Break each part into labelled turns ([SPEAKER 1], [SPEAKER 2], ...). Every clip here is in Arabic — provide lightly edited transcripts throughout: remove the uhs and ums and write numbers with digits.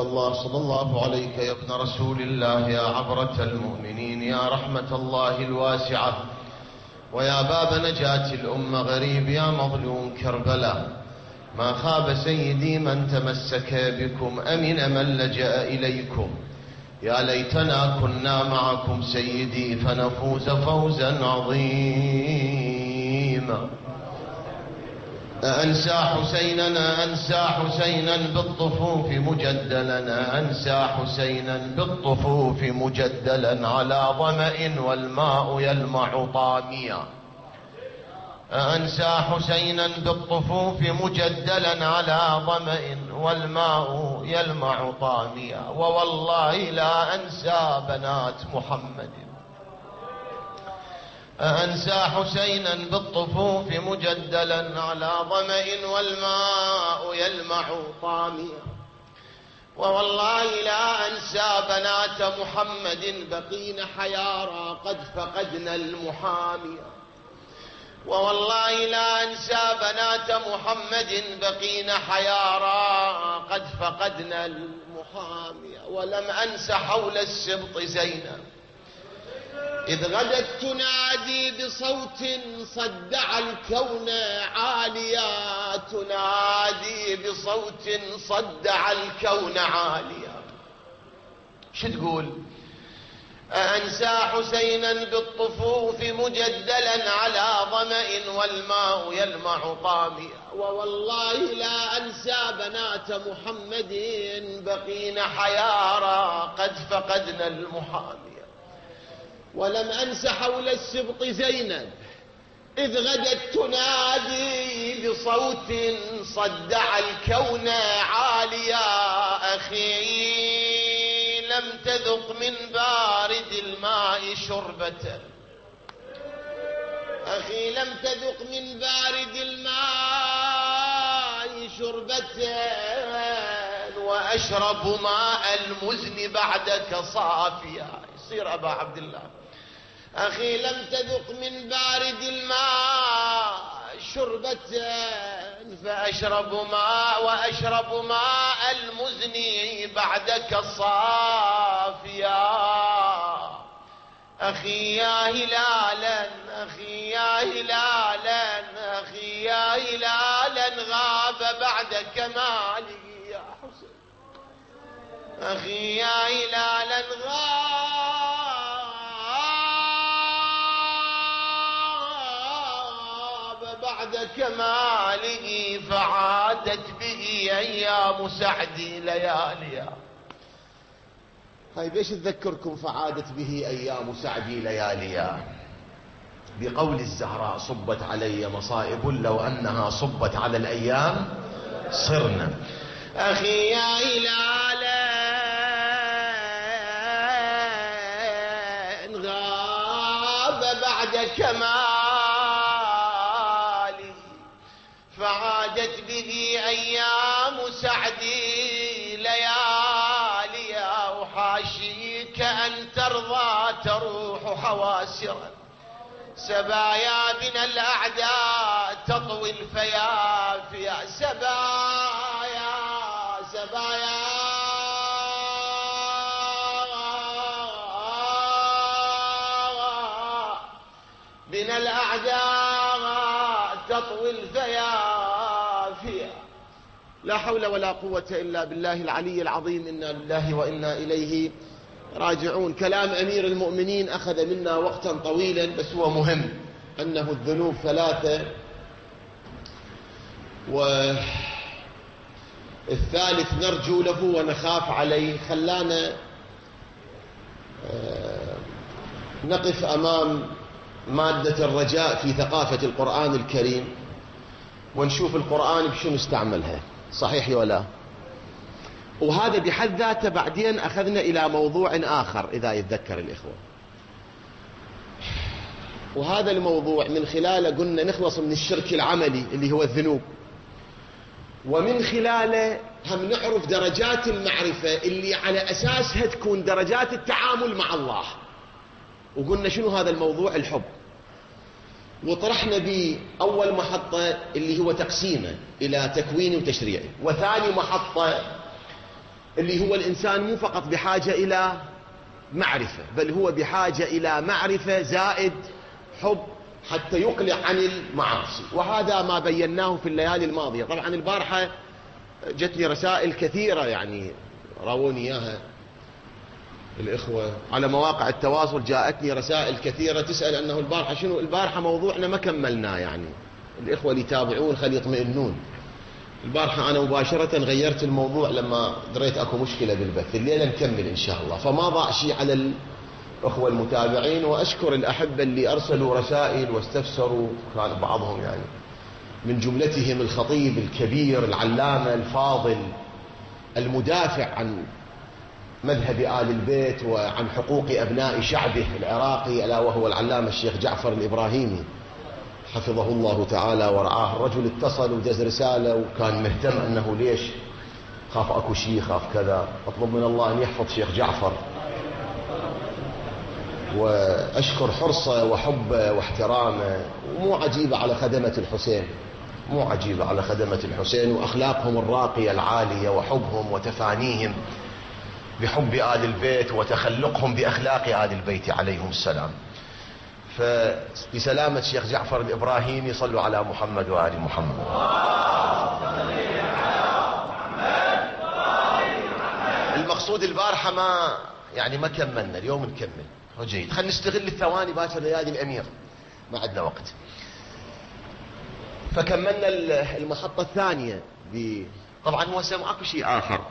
[SPEAKER 1] الله صلى الله عليك يا ابن رسول الله، يا عبرة المؤمنين، يا رحمة الله الواسعة، ويا باب نجاة الأمة، غريب يا مظلوم كربلاء. ما خاب سيدي من تمسك بكم، أمن من لجأ إليكم. يا ليتنا كنا معكم سيدي فنفوز فوزا عظيما. أنسى حسيننا، أنسى حسينا بالطفوف مجدلا، أنسى حسينا بالطفوف مجدلا على ظمأ والماء يلمع طاميا. أنسى حسينا بالطفوف مجدلا على ظمأ والماء يلمع طاميا. ووالله لا أنسى بنات محمد. أنسى حسينا بالطفوف مجدلا على ظمأ والماء يلمع طاميا. ووالله لا أنسى بنات محمد بقين حيارى قد فقدنا المحامية. ووالله لا أنسى بنات محمد بقين حيارى قد فقدنا المحامية. ولم أنس حول السبط زينب إذ غدت تنادي بصوت صدع الكون عاليا، تنادي بصوت صدع الكون عاليا. شو تقول؟ أنسى حسينا بالطفوف مجدلا على ظمأ والماء يلمع طاميا. ووالله لا أنسى بنات محمد بقين حيارى قد فقدنا المحامية. ولم أنس حول السبط زينب إذ غدت تنادي بصوت صدع الكون عاليا. أخي لم تذق من بارد الماء شربة، أخي لم تذق من بارد الماء شربة، وأشرب ماء المزن بعدك صافيا. يصير أبا عبد الله. أخي لم تذق من بارد الماء شربة وأشرب ماء المزن بعدك صافيا. أخي يا هلالا، أخي يا هلالا، أخي يا هلالا غاب بعد كمالي يا حسين. أخي يا هلالا بعد كماله فعادت به أيام سعدي لياليا. طيب ايش تذكركم فعادت به أيام سعدي لياليا؟ بقول الزهراء صبت علي مصائب لو أنها صبت على الأيام صرنا. أخي يا هلالا غاب بعد كماله فعادت به أيام سعدي لياليا. أحاشيك أن ترضى تروح حواسرا، سبايا بنا الأعداء تطوي الفيافيا. سبايا سبايا بنا الأعداء تطوي الفيافيا. لا حول ولا قوة إلا بالله العلي العظيم. إنا لله وإنا إليه راجعون. كلام أمير المؤمنين أخذ منا وقتا طويلا، بس هو مهم. أنه الذنوب ثلاثة، والثالث نرجو له ونخاف عليه. خلانا نقف أمام مادة الرجاء في ثقافة القرآن الكريم، ونشوف القرآن بشو نستعملها، صحيح ولا؟ وهذا بحد ذاته بعدين أخذنا إلى موضوع آخر إذا يتذكر الإخوة، وهذا الموضوع من خلاله قلنا نخلص من الشرك العملي اللي هو الذنوب، ومن خلاله هم نعرف درجات المعرفة اللي على أساسها تكون درجات التعامل مع الله. وقلنا شنو هذا الموضوع؟ الحب. وطرحنا بأول محطة اللي هو تقسيمه إلى تكويني وتشريعي، وثاني محطة
[SPEAKER 2] اللي هو الإنسان مو فقط بحاجة إلى معرفة، بل هو بحاجة إلى معرفة زائد حب حتى يقلع عن المعاصي. وهذا ما بيناه في الليالي الماضية. طبعا البارحة جتني رسائل كثيرة يعني راوني إياها الإخوة على مواقع التواصل، جاءتني رسائل كثيرة تسأل أنه البارحة شنو، البارحة موضوعنا ما كملناه، يعني الإخوة اللي يتابعون خلي يطمئنون. البارحة أنا مباشرة غيرت الموضوع لما دريت أكو مشكلة بالبث، الليلة نكمل إن شاء الله، فما ضاع شيء على الأخوة المتابعين. وأشكر الأحبة اللي أرسلوا رسائل واستفسروا، كان بعضهم يعني من جملتهم الخطيب الكبير العلامة الفاضل المدافع عن مذهب آل البيت وعن حقوق أبناء شعبه العراقي، ألا وهو العلامة الشيخ جعفر الإبراهيمي حفظه الله تعالى ورعاه. الرجل اتصل ودز رسالة وكان مهتم أنه ليش خاف أكو شيء، خاف كذا. أطلب من الله أن يحفظ شيخ جعفر، وأشكر حرصه وحبه واحترامه. ومو عجيبة على خدمة الحسين، مو عجيبة على خدمة الحسين وأخلاقهم الراقية العالية وحبهم وتفانيهم بحب آل البيت وتخلقهم بأخلاق آل البيت عليهم السلام. فبسلامة شيخ جعفر الإبراهيمي صلوا على محمد وآل محمد. المقصود البارحة ما كملنا، اليوم نكمل. جيد، خلينا نستغل الثواني باكر ليالي الأمير، ما عندنا وقت. فكملنا المحطة الثانية طبعا هو اكو شيء آخر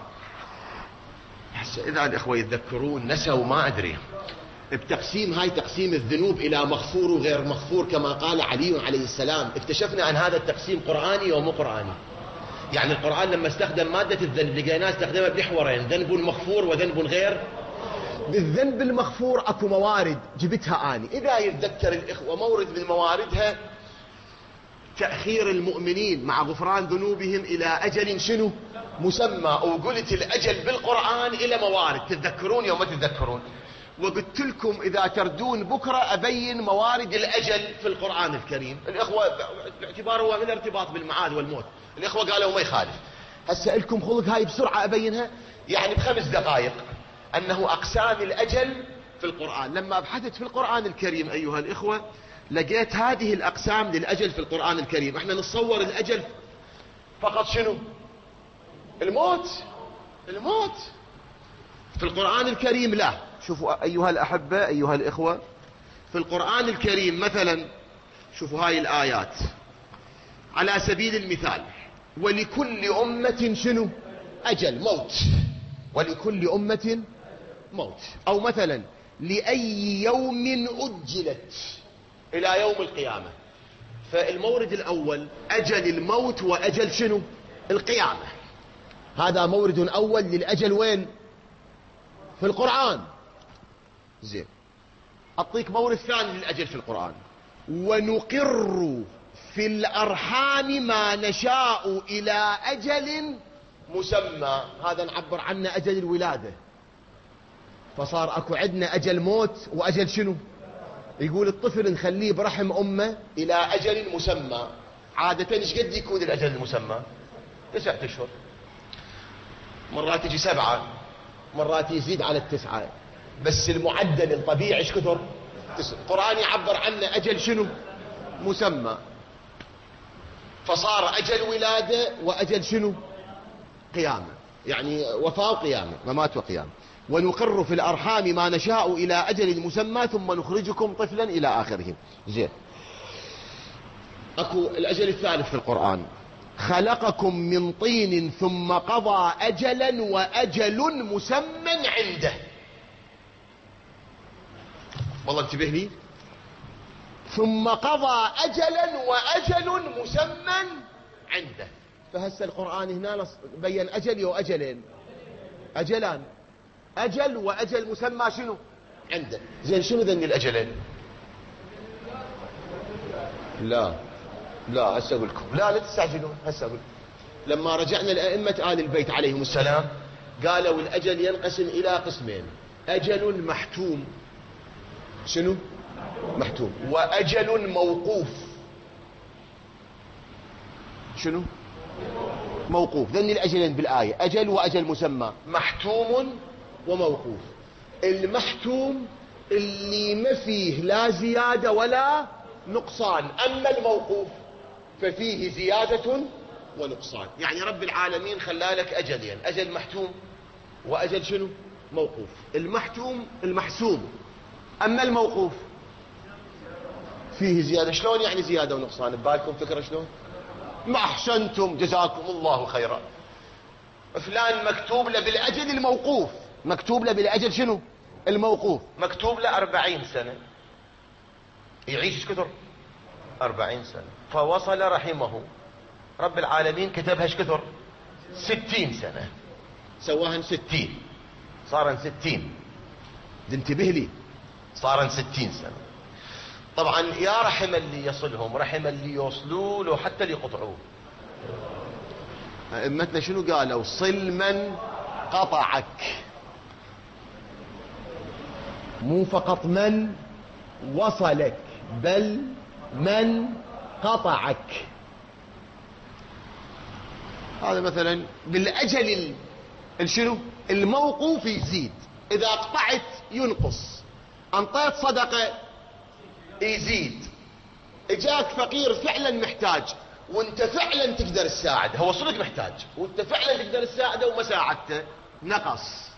[SPEAKER 2] إذا الإخوة يتذكرون نسوا ما أدري بتقسيم هاي تقسيم الذنوب إلى مغفور وغير مغفور كما قال علي عليه السلام. اكتشفنا أن هذا التقسيم قرآني ومو قرآني. يعني القرآن لما استخدم مادة الذنب لقيناه استخدمها بمحورين، ذنب مغفور وذنب غير. بالذنب المغفور أكو موارد جبتها أني، إذا يتذكر الإخوة مورد من مواردها تأخير المؤمنين مع غفران ذنوبهم إلى أجل شنو مسمى. وقلت الأجل بالقرآن إلى موارد، تتذكرون يوم ما تتذكرون؟ وقلت لكم إذا تردون بكرة أبين موارد الأجل في القرآن الكريم. الإخوة باعتباره هو من ارتباط بالمعاد والموت، الإخوة قالوا ما يخالف. هسه لكم خلق هاي بسرعة أبينها يعني ب5 دقائق، أنه أقسام الأجل في القرآن. لما بحثت في القرآن الكريم أيها الإخوة لقيت هذه الأقسام للأجل في القرآن الكريم. احنا نتصور الأجل فقط شنو؟ الموت. في القرآن الكريم لا. شوفوا أيها الأحبة أيها الإخوة، في القرآن الكريم مثلا شوفوا هاي الآيات على سبيل المثال: ولكل أمة شنو؟ أجل، موت. ولكل أمة موت. أو مثلا لأي يوم أجلت؟ إلى يوم القيامة. فالمورد الأول أجل الموت وأجل شنو؟ القيامة. هذا مورد أول للأجل وين؟ في القرآن. زين، أعطيك مورد ثاني للأجل في القرآن: ونقر في الأرحام ما نشاء إلى أجل مسمى. هذا نعبر عنه أجل الولادة، فصار أكو عندنا أجل موت وأجل شنو؟ يقول الطفل نخليه برحم أمه إلى أجل مسمى. عادة ايش قد يكون الأجل المسمى؟ 9 أشهر، مرات يجي 7، مرات يزيد على 9، بس المعدل الطبيعي ايش كثر؟ 9. القرآن يعبر عنه أجل شنو؟ مسمى. فصار أجل ولادة وأجل شنو؟ قيامة، يعني وفاة وقيامة، ممات وقيامة. ونقر في الأرحام ما نشاء إلى أجل مسمى ثم نخرجكم طفلا إلى آخره. زين، أكو الأجل الثالث في القرآن: خلقكم من طين ثم قضى أجلا وأجل مسمى عنده. والله انتبه لي، ثم قضى أجلا وأجل مسمى عنده. فهسه القرآن هنا بين أجل وأجلين، أجلان، أجل وأجل مسمى شنو عنده. زين، شنو ذنب الأجلين؟ لا هسه أقول لكم، لا تستعجلون، هسه أقول. لما رجعنا لأئمة آل البيت عليهم السلام قالوا الأجل ينقسم إلى قسمين: أجل محتوم، شنو محتوم، وأجل موقوف. شنو موقوف. ذني الأجلين بالآية، أجل وأجل مسمى، محتوم وموقوف. المحتوم اللي ما فيه لا زيادة ولا نقصان، أما الموقوف ففيه زيادة ونقصان. يعني رب العالمين خلالك أجلين، أجل محتوم وأجل شنو؟ موقوف. المحتوم المحسوم، أما الموقوف فيه زيادة. شلون يعني زيادة ونقصان؟ ببالكم فكرة شلون؟ ما أحسنتم جزاكم الله خيرا. فلان مكتوب له بالأجل الموقوف، مكتوب له بالأجل شنو؟ الموقوف. مكتوب له 40 سنة، يعيش ايش كثر؟ 40 سنة. فوصل رحمه، رب العالمين كتبها ايش كثر؟ 60 سنة، سواهن 60، صارن 60. انتبه لي، صارن 60 سنة. طبعا يا رحم اللي يصلهم، رحم اللي يوصلوا له، حتى اللي يقطعوه. ائمتنا شنو قالوا؟ صل من قطعك، مو فقط من وصلك بل من قطعك. هذا مثلا بالاجل شنو؟ الموقوف يزيد، اذا قطعت ينقص، انطيت صدقه يزيد، اجاك فقير فعلا محتاج وانت فعلا تقدر تساعده، هو صدق محتاج وانت فعلا تقدر تساعده وما ساعدته، نقص.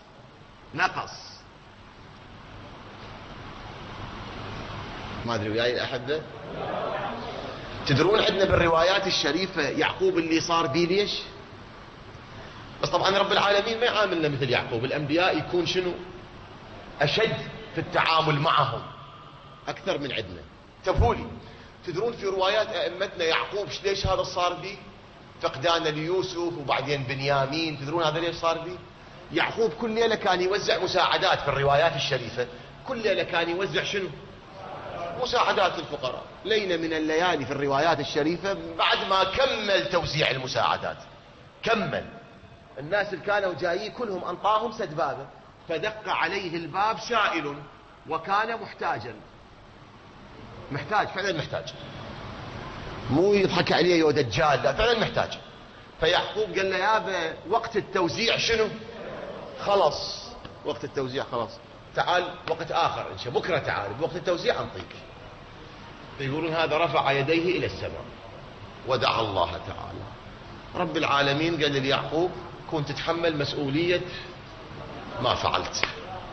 [SPEAKER 2] ما ادري وياي الاحبه. تدرون عندنا بالروايات الشريفه يعقوب اللي صار بيه ليش؟ بس طبعا رب العالمين ما يعاملنا مثل يعقوب، الانبياء يكون شنو؟ اشد في التعامل معهم اكثر من عندنا. انتبهوا لي، تدرون في روايات ائمتنا يعقوب ليش هذا صار بيه؟ فقدان ليوسف وبعدين بنيامين، تدرون هذا ليش صار بيه؟ يعقوب كل ليله كان يوزع مساعدات في الروايات الشريفه، كل ليله كان يوزع شنو؟ مساعدات الفقراء. ليلة من الليالي في الروايات الشريفة بعد ما كمل توزيع المساعدات، كمل، الناس اللي كانوا جايين كلهم أنطاهم سدبابة، فدق عليه الباب سائل وكان محتاجا، محتاج فعلا محتاج، مو يضحك عليه يا دجال، لا فعلا محتاج. فيعقوب قال له يابا وقت التوزيع شنو؟ خلص وقت التوزيع خلاص، تعال وقت آخر إن شاء بكرة تعال بوقت التوزيع أنطيك. يقولون هذا رفع يديه إلى السماء ودعا الله تعالى. رب العالمين قال ليعقوب كنت تتحمل مسؤولية ما فعلت،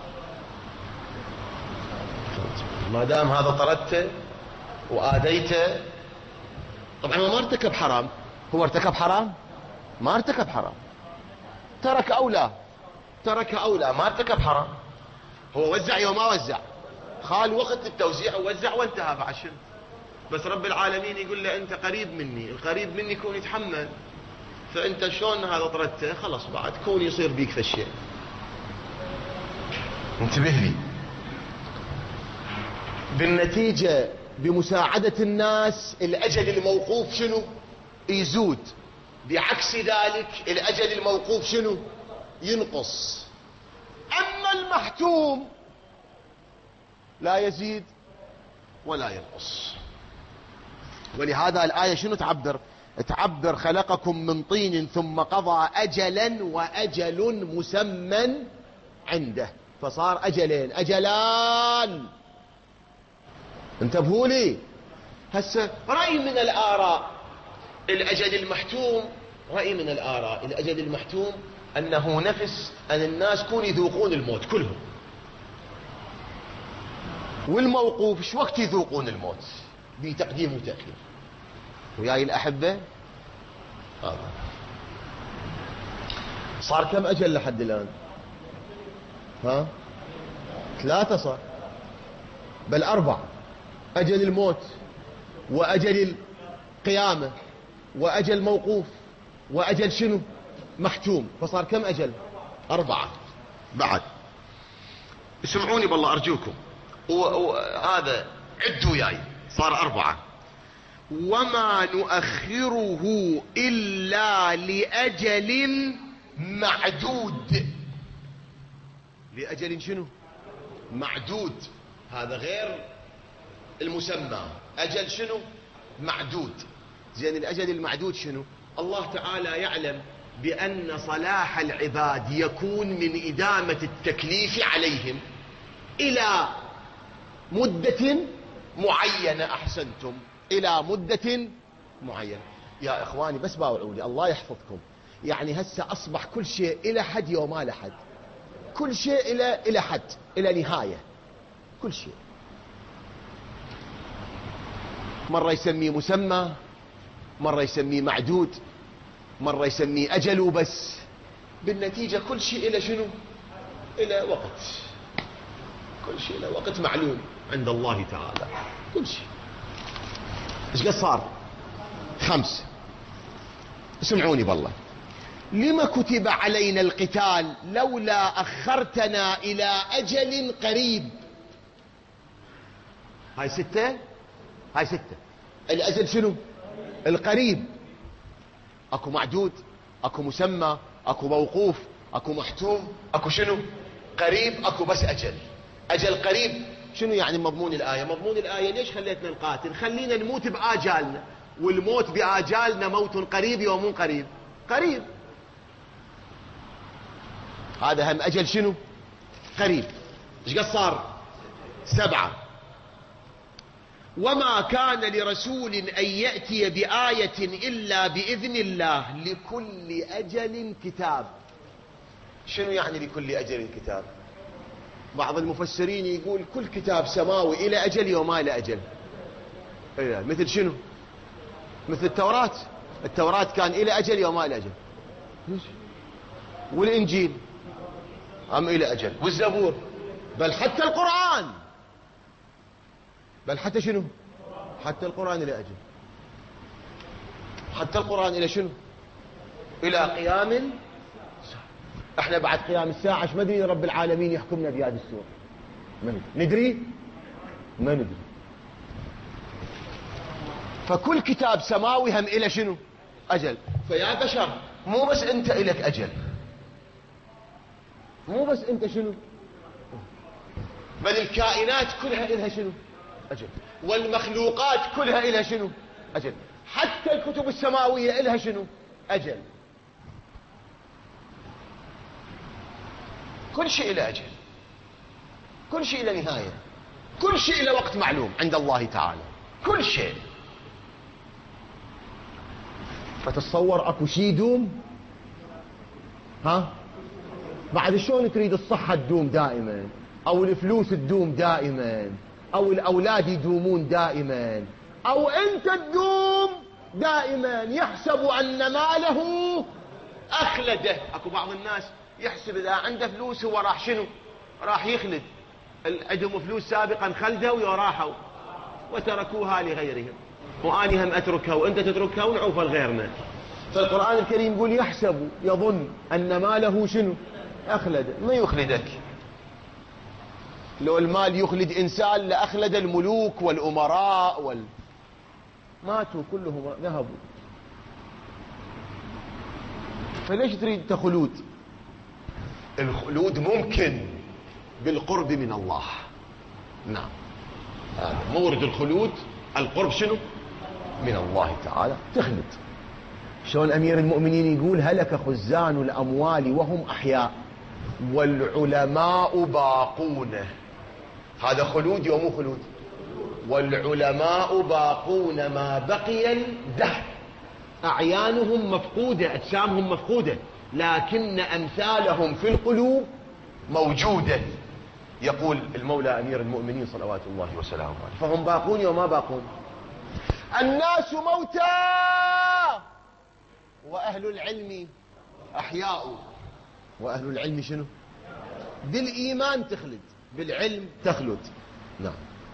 [SPEAKER 2] ما دام هذا طردته وآذيته. طبعا هو ما ارتكب حرام، هو ارتكب حرام؟ ما ارتكب حرام، ترك أولى، ما ارتكب حرام. هو وزع يوم ما وزع، خال وقت التوزيع ووزع وانتهى بعد شنو. بس رب العالمين يقول له انت قريب مني، القريب مني كون يتحمل، فانت شلون هذا طردته خلاص بعد كون يصير بيك في الشيء. انتبه لي، بالنتيجة بمساعدة الناس الأجل الموقوف شنو؟ يزود، بعكس ذلك الأجل الموقوف شنو؟ ينقص. أما المحتوم لا يزيد ولا ينقص. ولهذا الآية شنو تعبر خلقكم من طين ثم قضى أجلا وأجل مسمى عنده، فصار أجلان. انتبهوا لي. هسه رأي من الآراء الأجل المحتوم، الأجل المحتوم أنه نفس أن الناس كون يذوقون الموت كلهم، والموقوف شو وقت يذوقون الموت؟ بتقديم وتأخير. وياي الأحبة هذا صار كم أجل لحد الآن؟ 3 صار، بل 4. أجل الموت وأجل القيامة وأجل موقوف وأجل شنو؟ محتوم. فصار كم أجل؟ 4 بعد. اسمعوني بالله أرجوكم، وهذا عدوا وياي، صار 4. وما نؤخره إلا لأجل معدود. لأجل شنو؟ معدود. هذا غير المسمى، أجل شنو؟ معدود. زين الأجل المعدود شنو؟ الله تعالى يعلم بأن صلاح العباد يكون من إدامة التكليف عليهم إلى مدة معينة. أحسنتم، إلى مدة معينة. يا إخواني بس باوعوا لي الله يحفظكم، يعني هسه أصبح كل شيء إلى حد وما له حد، كل شيء إلى حد، إلى نهاية، كل شيء. مرة يسميه مسمى، مرة يسميه معدود، مرة يسميه أجل وبس. بالنتيجة كل شيء إلى شنو؟ إلى وقت، كل شيء إلى وقت معلوم عند الله تعالى، كل شيء. إيش قد صار؟ 5. اسمعوني بالله، لما كتب علينا القتال لولا أخرتنا إلى أجل قريب؟ هاي 6، هاي 6. الأجل شنو؟ القريب. أكو معدود، أكو مسمى، أكو موقوف، أكو محتوم، أكو شنو؟ قريب، أكو بس أجل. أجل قريب شنو يعني مضمون الآية؟ مضمون الآية ليش خليتنا نقاتل؟ خلينا نموت بآجالنا، والموت بآجالنا موت قريب ومو قريب؟ قريب. هذا هم أجل شنو؟ قريب. ايش قد صار؟ 7. وما كان لرسول أن يأتي بآية إلا بإذن الله لكل أجل كتاب. شنو يعني لكل أجل كتاب؟ بعض المفسرين يقول كل كتاب سماوي إلى أجل وما إلى أجل. مثل شنو؟ مثل التوراة. التوراة كان إلى أجل وما إلى أجل. والإنجيل أم إلى أجل، والزبور، بل حتى القرآن، بل حتى شنو؟ حتى القرآن إلى أجل. حتى القرآن إلى شنو؟ إلى قيام. احنا بعد قيام الساعة ايش مدري رب العالمين يحكمنا بهذه السورة؟ ما ندري، ما ندري. فكل كتاب سماوي هم إلى شنو؟ أجل. فيا بشر مو بس أنت إلك أجل، مو بس أنت شنو، بل الكائنات كلها إلها شنو؟ أجل. والمخلوقات كلها إلها شنو؟ أجل. حتى الكتب السماوية إلها شنو؟ أجل. كل شيء إلى أجل، كل شيء إلى نهاية، كل شيء إلى وقت معلوم عند الله تعالى، كل شيء. فتتصور أكو شيء يدوم؟ ها؟ بعد شلون تريد الصحة تدوم دائما، أو الفلوس تدوم دائما، أو الأولاد يدومون دائما، أو أنت تدوم دائما؟ يحسب أن ماله أخلده. أكو بعض الناس يحسب إذا عنده فلوس هو راح شنو؟ راح يخلد. عندهم فلوس سابقا خلدوا وراحوا وتركوها لغيرهم، وأني هم أتركها وأنت تتركها ونعوف لغيرنا. فالقرآن الكريم يقول يحسب، يظن أن ماله شنو؟ أخلد. ما يخلدك. لو المال يخلد إنسان لأخلد الملوك والأمراء ماتوا كلهم، ذهبوا. فليش تريد خلود؟ الخلود ممكن بالقرب من الله. نعم، مورد الخلود القرب شنو؟ من الله تعالى، تخلد. شلون أمير المؤمنين يقول هلك خزان الأموال وهم أحياء والعلماء باقون. هذا خلود ومو خلود؟ والعلماء باقون ما بقي الدهر. أعيانهم مفقودة، أجسامهم مفقودة، لكن أمثالهم في القلوب موجودة. يقول المولى أمير المؤمنين صلوات الله وسلامه عليه، فهم باقون وما باقون. الناس موتى وأهل العلم أحياء. وأهل العلم شنو؟ بالإيمان تخلد، بالعلم تخلد. نعم.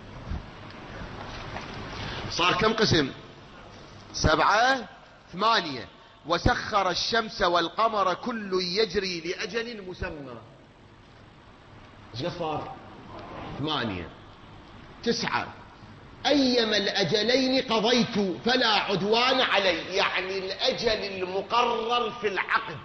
[SPEAKER 2] صار كم قسم؟ 7 8. وسخر الشمس والقمر كل يجري لأجل مسمى. ايش صار؟ 8 9. أيما الأجلين قضيت فلا عدوان علي. يعني الأجل المقرر في العقد.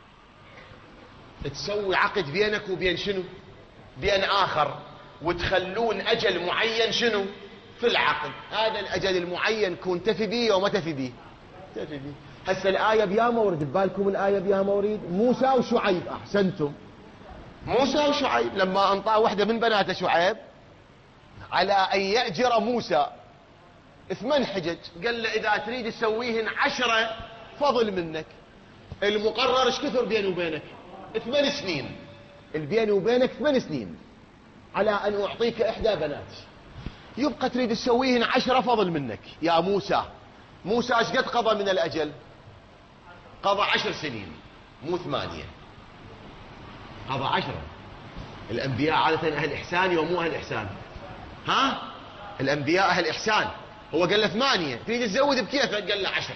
[SPEAKER 2] تسوي عقد بينك وبين شنو؟ بين آخر، وتخلون أجل معين شنو؟ في العقد. هذا الأجل المعين كون تفي بيه وما تفي بيه، تفي بيه. هسه الآية بيا مورد، ببالكم الآية بيا مورد موسى وشعيب. أحسنتم. موسى وشعيب لما أنطاه واحدة من بنات شعيب على أن يأجر موسى 8 حجج، قال له إذا تريد تسويهن 10 فضل منك. المقرر ايش كثر بيني وبينك؟ 8 سنين. البيني وبينك 8 سنين على أن أعطيك إحدى بناتي. يبقى تريد تسويهن 10 فضل منك يا موسى. موسى ايش قد قضى من الأجل؟ قضى 10 سنين مو 8. قضى 10. الأنبياء عادة أهل إحسان ومو أهل إحسان. ها؟ الأنبياء أهل إحسان. هو قال له 8، تريد تزود بكيفك؟ قال له 10.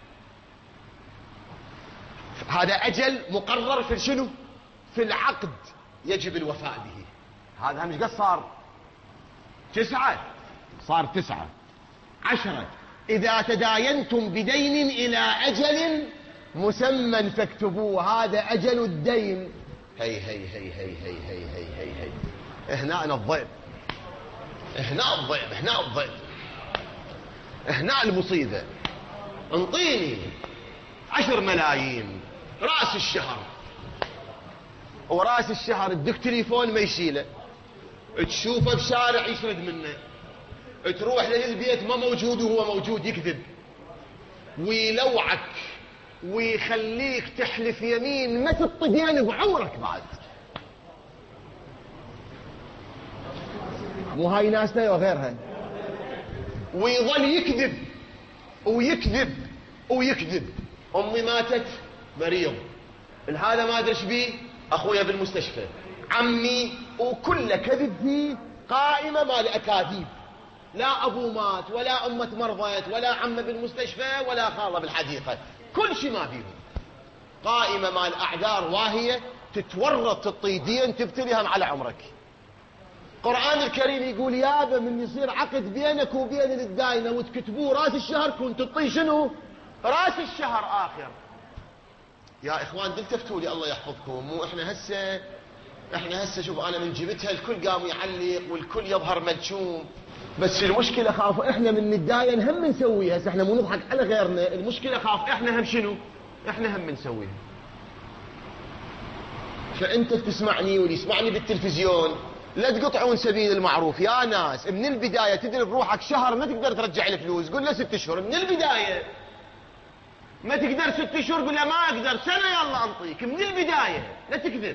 [SPEAKER 2] هذا أجل مقرر في شنو؟ في العقد يجب الوفاء به. هذا مش قد صار 9، صار 9 10. إذا تداينتم بدين إلى أجل مسمى فاكتبوه. هذا أجل الدين. هي هي هي هي هي هي هي هي هي. هنا الضيب، هنا الضيب، هنا الضيب، هنا المصيبة. انطيني 10 ملايين رأس الشهر، ورأس الشهر ادك تليفون ما يشيله، تشوفه بشارع يشرد منه، تروح للبيت ما موجود وهو موجود يكذب ويلوعك ويخليك تحلف يمين ما تطقين بعمرك بعد. مو هاي ناسنا وغيرها. ويظل يكذب ويكذب ويكذب. امي ماتت مريض، هذا ما ادري ايش بيه، اخويا بالمستشفى، عمي، وكله كذب فيه. قائمه مال اكاذيب. لا ابوه مات ولا امه مرضت ولا عمه بالمستشفى ولا خاله بالحديقه، كل شيء ما فيهم. قائمه مال اعذار واهيه تتورط تطيدين تبتليهم على عمرك. القرآن الكريم يقول يابا من يصير عقد بينك وبين الداينة وتكتبوه راس الشهر كنت تطي شنو؟ راس الشهر آخر. يا إخوان دلتفتوا لي الله يحفظكم. مو احنا هسه شوف أنا من جبتها الكل قام يعلق والكل يظهر ملشوم. بس المشكلة خاف احنا من نتداين هم نسويها. هسه احنا مو نضحك على غيرنا، المشكلة خاف احنا هم شنو؟ احنا هم نسويها. فأنت تسمعني واللي يسمعني بالتلفزيون لا تقطعون سبيل المعروف يا ناس. من البداية تدري بروحك شهر ما تقدر ترجع الفلوس، قول له 6 أشهر من البداية. ما تقدر 6 أشهر قول له ما أقدر سنة يلا أنطيك من البداية. لا تكذب،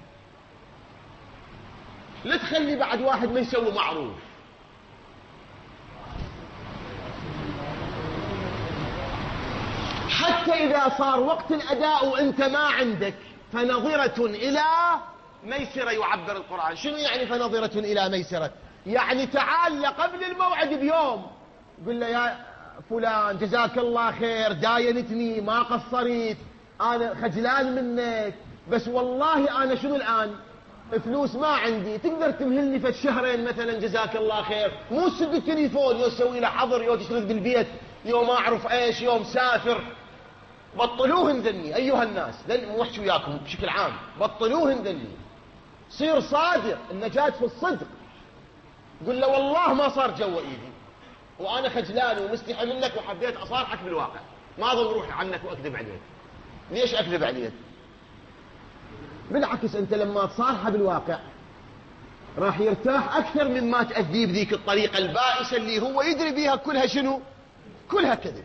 [SPEAKER 2] لا تخلي بعد واحد ما يسوي معروف. حتى إذا صار وقت الأداء وأنت ما عندك فنظرة إلى ميسرة يعبر القرآن. شنو يعني فنظرة إلى ميسرة؟ يعني تعال قبل الموعد بيوم قل له يا فلان جزاك الله خير داينتني ما قصرت أنا خجلان منك بس والله أنا شنو الآن فلوس ما عندي تقدر تمهلني في شهرين مثلا جزاك الله خير. مو تسد التليفون يوم تسوي له حظر يوم تشتغل بالبيت يوم ما أعرف إيش يوم سافر. بطلوهن ذني أيها الناس، لن موحش وياكم بشكل عام، بطلوهن ذني. صير صادق، النجاة في الصدق. قل له والله ما صار جوا ايدي وانا خجلان ومستحي منك وحبيت اصارحك بالواقع، ما اظن روحي عنك واكذب عليك. ليش اكذب عليك؟ بالعكس انت لما تصارحه بالواقع راح يرتاح اكثر مما تأذيه بذيك الطريقة البائسة اللي هو يدري بيها كلها شنو؟ كلها كذب.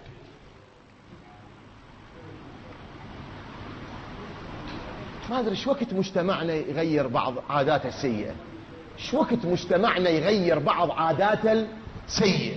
[SPEAKER 2] ما ادري شو وقت مجتمعنا يغير بعض عاداته السيئة، شو وقت مجتمعنا يغير بعض عاداته السيئة.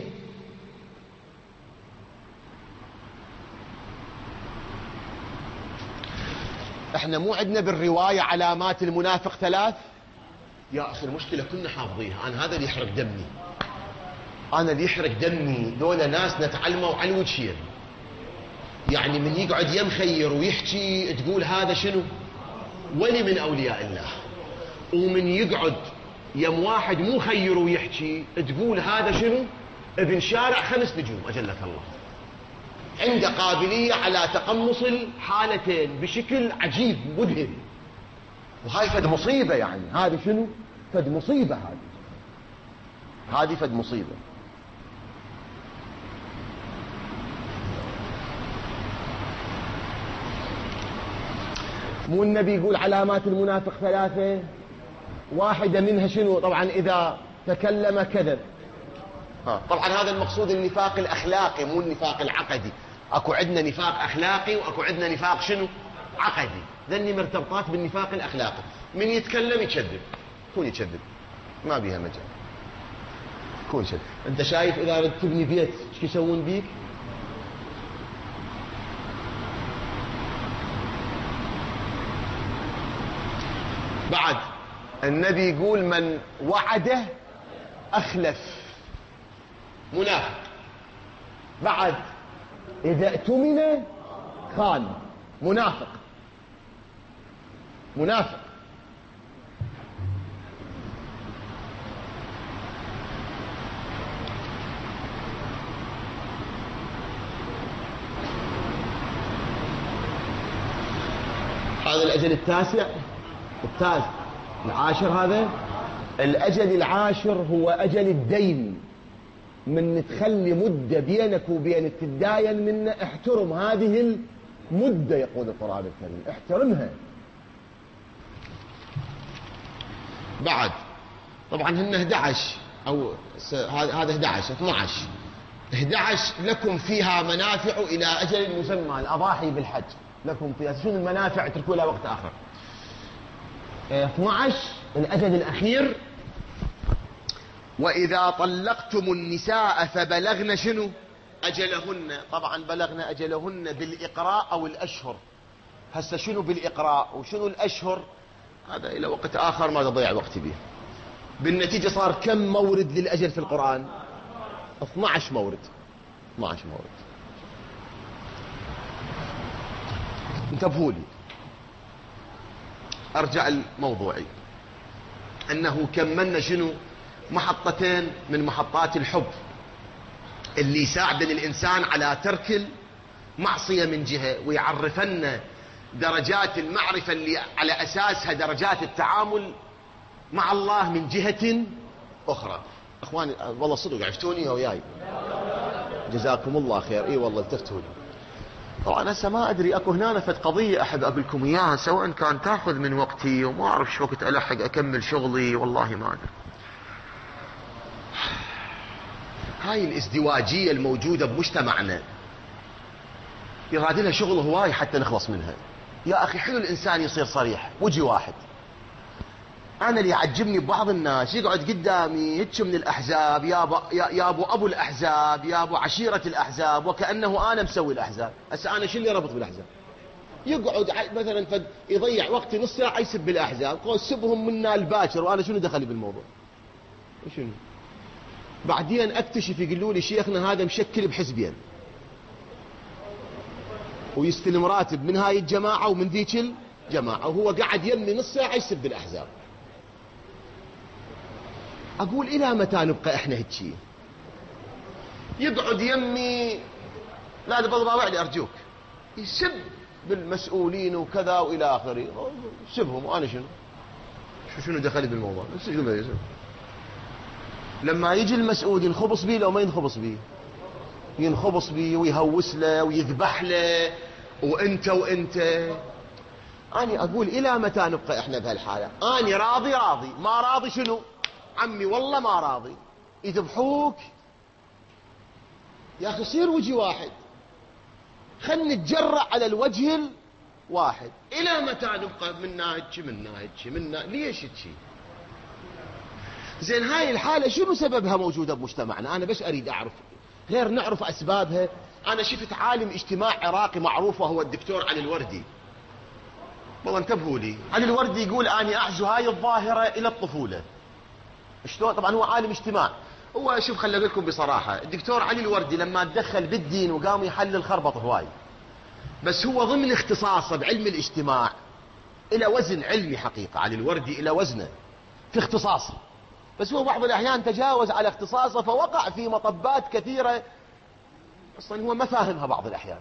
[SPEAKER 2] احنا مو عندنا بالرواية علامات المنافق 3؟ يا اخي المشكلة كنا حافظيها. انا هذا اللي يحرق دمي، انا اللي يحرق دمي دول ناس نتعلموا على الوجهين. يعني من يقعد يمخير ويحكي تقول هذا شنو؟ ولي من أولياء الله. ومن يقعد يم واحد مو خير ويحكي تقول هذا شنو؟ ابن شارع 5 نجوم أجلك الله. عنده قابلية على تقمص الحالتين بشكل عجيب مذهل. وهاي فد مصيبة. يعني هذه شنو؟ فد مصيبة. هذه فد مصيبة. مو النبي يقول علامات المنافق 3؟ واحدة منها شنو؟ طبعا إذا تكلم كذب. طبعا هذا المقصود النفاق الأخلاقي مو النفاق العقدي. أكو عندنا نفاق أخلاقي وأكو عندنا نفاق شنو؟ عقدي. ذني مرتبطات بالنفاق الأخلاقي. من يتكلم يكذب، يكون يكذب ما بيها مجال، يكون يكذب. أنت شايف إذا ردت تبني بيت ايش يسوون بيك؟ بعد النبي يقول من وعده أخلف، منافق. بعد إذا اؤتمن خان، منافق، منافق. هذا الأجل التاسع، العاشر. هذا الأجل العاشر هو أجل الدين. من تخلي مدة بينك وبين تداين منه، احترم هذه المدة. يقول القرآن الكريم احترمها. بعد طبعا هن 11 أو هذا 11 12 لكم فيها منافع إلى أجل مسمى. الأضاحي بالحج لكم فيها. شنو المنافع؟ اتركوا لها وقت آخر. 12 الأجل الأخير. وإذا طلقتم النساء فبلغن شنو؟ أجلهن. طبعا بلغن أجلهن بالإقراء أو الأشهر. هسه شنو بالإقراء وشنو الأشهر؟ هذا إلى وقت آخر ما تضيع وقتي به. بالنتيجة صار كم مورد للأجل في القرآن؟ 12 مورد. 12 مورد. انتبهوا لي، أرجع الموضوعي. أنه كملنا شنو؟ محطتين من محطات الحب اللي يساعدن الإنسان على ترك المعصية من جهة، ويعرفن درجات المعرفة اللي على أساسها درجات التعامل مع الله من جهة أخرى. أخواني والله صدق عفتوني وياي، جزاكم الله خير. إي والله التفتوا لي. طبعا هسه ما أدري، أكو هنا نفت قضية أحب أقولكم إياها، سواء كان تأخذ من وقتي وما أعرف شو وقت ألحق أكمل شغلي، والله ما أدري. هاي الازدواجية الموجودة بمجتمعنا يراد لها شغل هواي حتى نخلص منها. يا أخي حلو الإنسان يصير صريح، وجه واحد. أنا اللي يعجبني ببعض الناس يقعد قدامي هيك من الأحزاب، يا أبو الأحزاب، يا أبو عشيرة الأحزاب، وكأنه أنا مسوي الأحزاب. هسه أنا شو اللي ربط بالأحزاب؟ يقعد مثلا يضيع وقتي نص ساعة يسب الأحزاب، قول سبهم منا الباكر، وأنا شنو دخلي بالموضوع؟ شنو؟ بعدين اكتشف يقولوا لي شيخنا هذا مشكل بحزبين ويستلم راتب من هاي الجماعة ومن ذيك الجماعة، وهو قاعد يمي نص ساعة يسب الأحزاب. أقول إلى متى نبقى إحنا هيك؟ يقعد يمي، لا تبضبع لي أرجوك، يسب بالمسؤولين وكذا وإلى آخره. سبهم وأنا شنو دخلي بالموضوع؟ لما يجي المسؤول ينخبص بيه لو ما ينخبص بيه؟ ينخبص بيه ويهوس له ويذبح له، وانت أنا أقول إلى متى نبقى إحنا بهالحالة؟ أنا راضي، ما راضي شنو؟ عمي والله ما راضي. يذبحوك يا أخي صير وجه واحد، خلنا نتجرأ على الوجه الواحد. إلى متى نبقى منا ليش هيك؟ زين هاي الحالة شنو سببها موجودة بمجتمعنا؟ أنا بس أريد أعرف، غير نعرف أسبابها. أنا شفت عالم اجتماع عراقي معروف وهو الدكتور علي الوردي. والله انتبهوا لي، علي الوردي يقول أني أعزو هاي الظاهرة إلى الطفولة. شلون؟ طبعا هو عالم اجتماع. هو شوف خلي أقول لكم بصراحة، الدكتور علي الوردي لما تدخل بالدين وقام يحلل خربط هواي، بس هو ضمن اختصاصه بعلم الاجتماع إلى وزن علمي حقيقة. علي الوردي إلى وزنه في اختصاصه، بس هو بعض الأحيان تجاوز على اختصاصه فوقع في مطبات كثيرة أصلا هو ما فاهمها بعض الأحيان.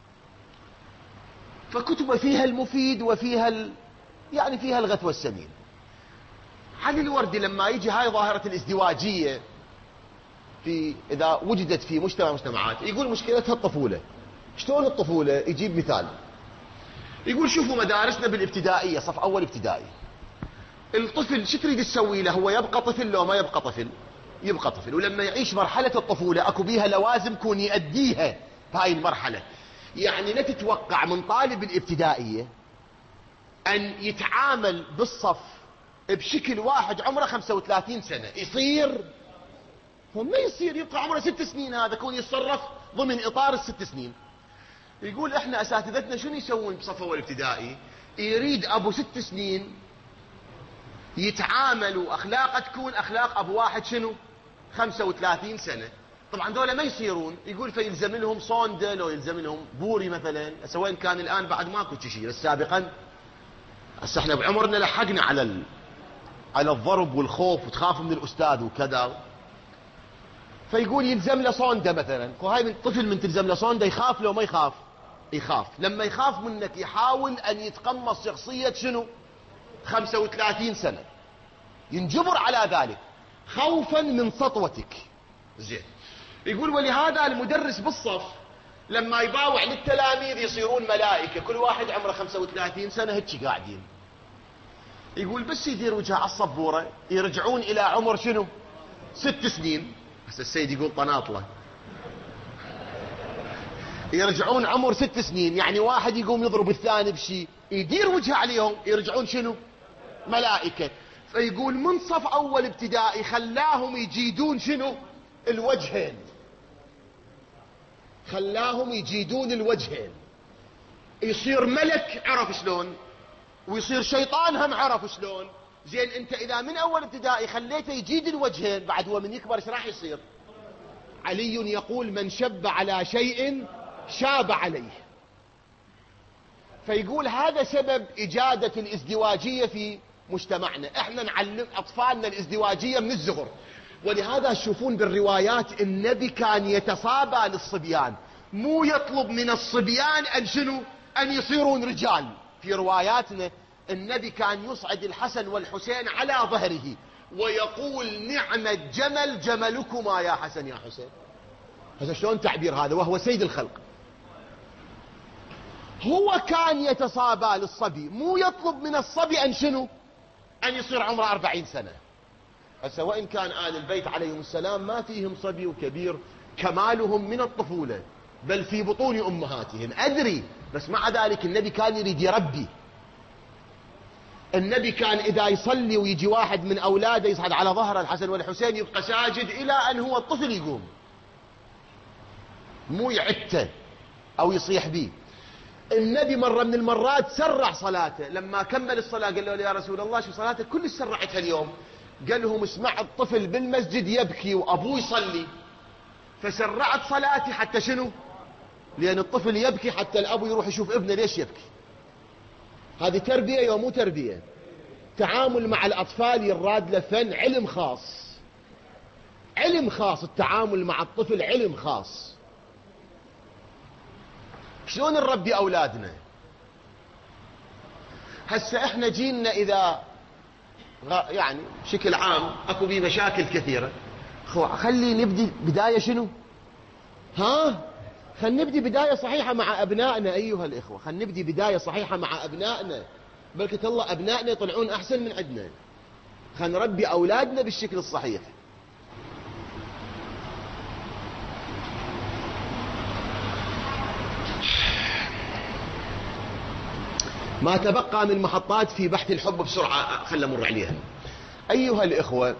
[SPEAKER 2] فكتب فيها المفيد وفيها يعني فيها الغث والسمين. علي الوردي لما يجي هاي ظاهرة الازدواجية إذا وجدت في مجتمعات، يقول مشكلتها الطفولة. شلون الطفولة؟ يجيب مثال. يقول شوفوا مدارسنا بالابتدائية، صف أول ابتدائي، الطفل شو تريد تسوي له؟ هو يبقى طفل لو ما يبقى طفل؟ يبقى طفل. ولما يعيش مرحلة الطفولة اكو بيها لوازم كون يأديها بهاي المرحلة. يعني لا تتوقع من طالب الابتدائية ان يتعامل بالصف بشكل واحد عمره 35 سنة. يصير؟ هو ما يصير، يبقى عمره 6 سنين، هذا كون يتصرف ضمن اطار ال6 سنين. يقول احنا اساتذتنا شنو يسوون بصف اول ابتدائي؟ يريد ابو 6 سنين يتعامل واخلاقه تكون اخلاق ابو واحد شنو 35 سنة. طبعا دولة ما يصيرون. يقول فيلزم لهم صوندة لو يلزم لهم بوري مثلا. وين كان الان بعد ماكو شيء، بس سابقا هسه احنا بعمرنا لحقنا على الضرب والخوف وتخاف من الاستاذ وكذا. فيقول يلزم له صوندة مثلا. وهاي من طفل من تلزم له صوندة يخاف لو ما يخاف؟ يخاف. لما يخاف منك يحاول ان يتقمص شخصية شنو 35 سنة، ينجبر على ذلك خوفا من سطوتك. زين. يقول ولهذا المدرس بالصف لما يباوع للتلاميذ يصيرون ملائكة، كل واحد عمره 35 سنة هيك قاعدين. يقول بس يدير وجهه على الصبورة يرجعون الى عمر شنو 6 سنين. بس السيد يقول طناطلة، يرجعون عمر 6 سنين، يعني واحد يقوم يضرب الثاني بشيء يدير وجهه عليهم يرجعون شنو ملائكة. فيقول من صف اول ابتدائي خلاهم يجيدون شنو الوجهين، خلاهم يجيدون الوجهين. يصير ملك عرف شلون، ويصير شيطان هم عرف شلون. زين انت اذا من اول ابتدائي خليته يجيد الوجهين، بعد هو من يكبر ايش راح يصير؟ علي يقول من شب على شيء شاب عليه. فيقول هذا سبب اجادة الازدواجية في مجتمعنا. احنا نعلم اطفالنا الازدواجية من الصغر. ولهذا تشوفون بالروايات النبي كان يتصابى للصبيان، مو يطلب من الصبيان ان شنو ان يصيرون رجال. في رواياتنا النبي كان يصعد الحسن والحسين على ظهره ويقول نعم الجمل جملكما يا حسن يا حسين. هذا شلون تعبير هذا وهو سيد الخلق؟ هو كان يتصابى للصبي، مو يطلب من الصبي ان شنو ان يصير عمره 40 سنة. هسه وإن كان آل البيت عليهم السلام ما فيهم صبي وكبير، كمالهم من الطفولة بل في بطون أمهاتهم أدري، بس مع ذلك النبي كان يريد يربي. النبي كان إذا يصلي ويجي واحد من أولاده يصعد على ظهر الحسن والحسين يبقى ساجد إلى أن هو الطفل يقوم، مو يعته أو يصيح به. النبي مرة من المرات سرع صلاته، لما كمل الصلاة قال له يا رسول الله شو صلاتك كل سرعتها اليوم؟ قال لهم اسمع الطفل بالمسجد يبكي وأبوه يصلي، فسرعت صلاتي حتى شنو؟ لأن الطفل يبكي حتى الأب يروح يشوف ابنه ليش يبكي. هذه تربية يا مو تربية؟ تعامل مع الأطفال يراد له فن، علم خاص، علم خاص. التعامل مع الطفل علم خاص. شلون نربي أولادنا؟ هسه احنا جيلنا إذا يعني بشكل عام اكو بيه مشاكل كثيرة، خلي نبدي بداية شنو؟ خلينا نبدي بداية صحيحة مع أبنائنا أيها الإخوة. خلينا نبدي بداية صحيحة مع أبنائنا، بلكة الله أبنائنا يطلعون أحسن من عندنا. خلينا نربي أولادنا بالشكل الصحيح. ما تبقى من محطات في بحث الحب بسرعة خلنا نمر عليها. أيها الإخوة،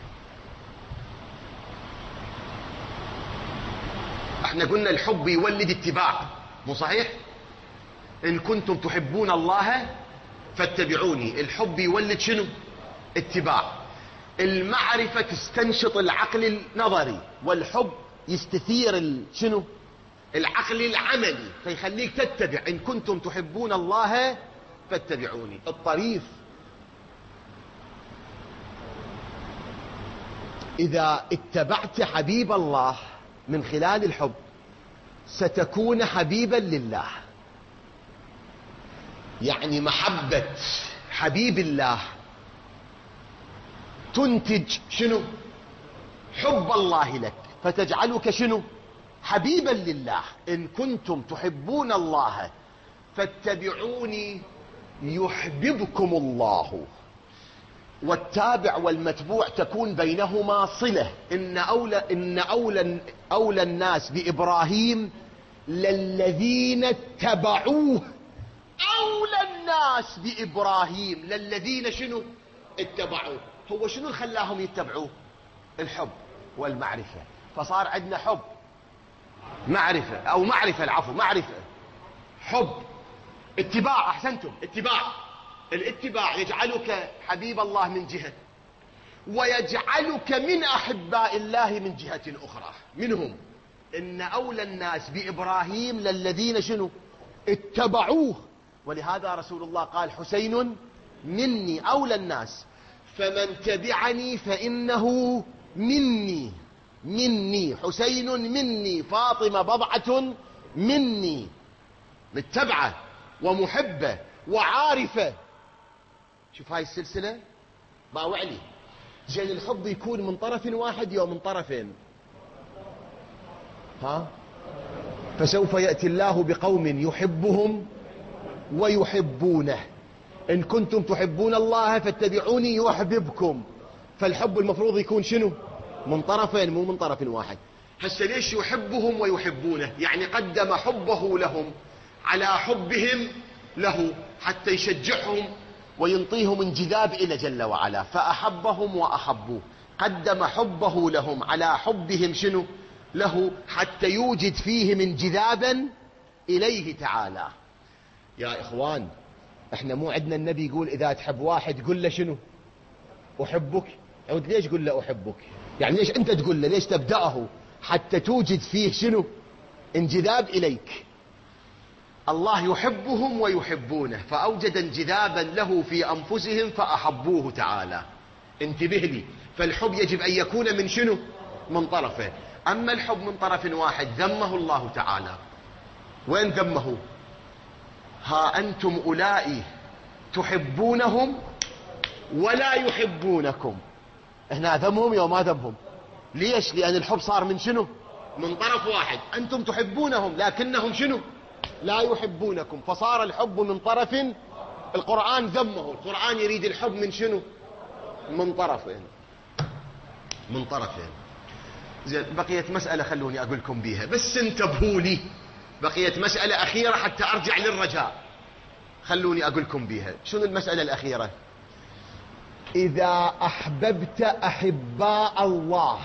[SPEAKER 2] احنا قلنا الحب يولد اتباع، مو صحيح؟ إن كنتم تحبون الله فاتبعوني. الحب يولد شنو؟ اتباع. المعرفة تستنشط العقل النظري، والحب يستثير شنو؟ العقل العملي، فيخليك تتبع. إن كنتم تحبون الله فاتبعوني. الطريف إذا اتبعت حبيب الله من خلال الحب ستكون حبيبا لله. يعني محبة حبيب الله تنتج شنو؟ حب الله لك، فتجعلك شنو؟ حبيبا لله. إن كنتم تحبون الله فاتبعوني يحببكم الله. والتابع والمتبوع تكون بينهما صلة. إن أولى الناس بإبراهيم للذين اتبعوه. أولى الناس بإبراهيم للذين شنو اتبعوه. هو شنو خلاهم يتبعوه؟ الحب والمعرفة. فصار عندنا حب معرفة، أو معرفة، العفو، معرفة حب اتباع. أحسنتم، اتباع. الاتباع يجعلك حبيب الله من جهة، ويجعلك من أحباء الله من جهة أخرى. منهم إن أولى الناس بإبراهيم للذين شنو اتبعوه. ولهذا رسول الله قال حسين مني. أولى الناس، فمن تبعني فإنه مني. مني حسين مني، فاطمة بضعة مني. متبعة ومحبة وعارفة. شوف هاي السلسلة باوعلي. زين الحب يكون من طرف واحد أو من طرفين؟ فسوف يأتي الله بقوم يحبهم ويحبونه. إن كنتم تحبون الله فاتبعوني يحببكم. فالحب المفروض يكون شنو؟ من طرفين، مو من طرف واحد. هسه ليش يحبهم ويحبونه؟ يعني قدم حبه لهم على حبهم له حتى يشجعهم وينطيهم انجذاب إلى جل وعلا. فأحبهم وأحبوه. قدم حبه لهم على حبهم شنو له حتى يوجد فيهم انجذابا إليه تعالى. يا إخوان، احنا مو عندنا النبي يقول إذا تحب واحد قل له شنو؟ أحبك. عود ليش قل له أحبك؟ يعني ليش أنت تقول له؟ ليش تبدأه؟ حتى توجد فيه شنو؟ انجذاب إليك. الله يحبهم ويحبونه، فأوجد انجذابا له في أنفسهم فأحبوه تعالى. انتبه لي. فالحب يجب أن يكون من شنو؟ من طرفه. أما الحب من طرف واحد ذمه الله تعالى. وين ذمه؟ ها أنتم أولئك تحبونهم ولا يحبونكم. هنا ذمهم يوم ما ذمهم. ليش؟ لأن الحب صار من شنو؟ من طرف واحد. أنتم تحبونهم لكنهم شنو؟ لا يحبونكم. فصار الحب من طرف. القرآن ذمه. القرآن يريد الحب من شنو؟ من طرفين. من طرفين. زين، بقيت مسألة خلوني أقول لكم بيها، بس انتبهوا لي. بقيت مسألة أخيرة حتى أرجع للرجاء، خلوني أقول لكم بيها. شنو المسألة الأخيرة؟ إذا أحببت أحباء الله،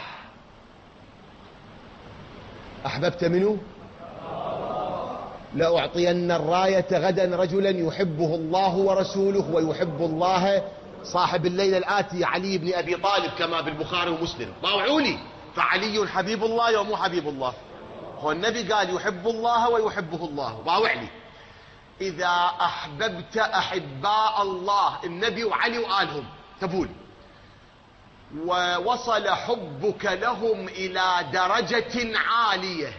[SPEAKER 2] أحببت منه؟ لأعطين الراية غدا رجلا يحبه الله ورسوله ويحب الله صاحب الليلة الآتي علي بن أبي طالب كما بالبخاري ومسلم. باوعوني. فعلي حبيب الله ومو حبيب الله. هو النبي قال يحب الله ويحبه الله. باوعني. إذا أحببت أحباء الله، النبي وعلي وآلهم تبول، ووصل حبك لهم إلى درجة عالية،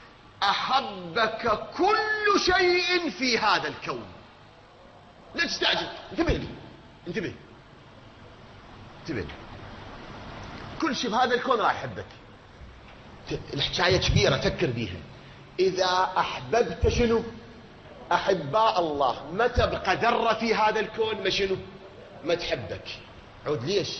[SPEAKER 2] أحبك كل شيء في هذا الكون. لا تستعجل. انتبه انتبه انتبه. كل شيء بهذا الكون راح يحبك. الحكاية كبيرة فكر بيها. إذا أحببت شنو؟ أحباء الله، ما تبقى ذرة في هذا الكون ما شنو؟ ما تحبك. عود ليش؟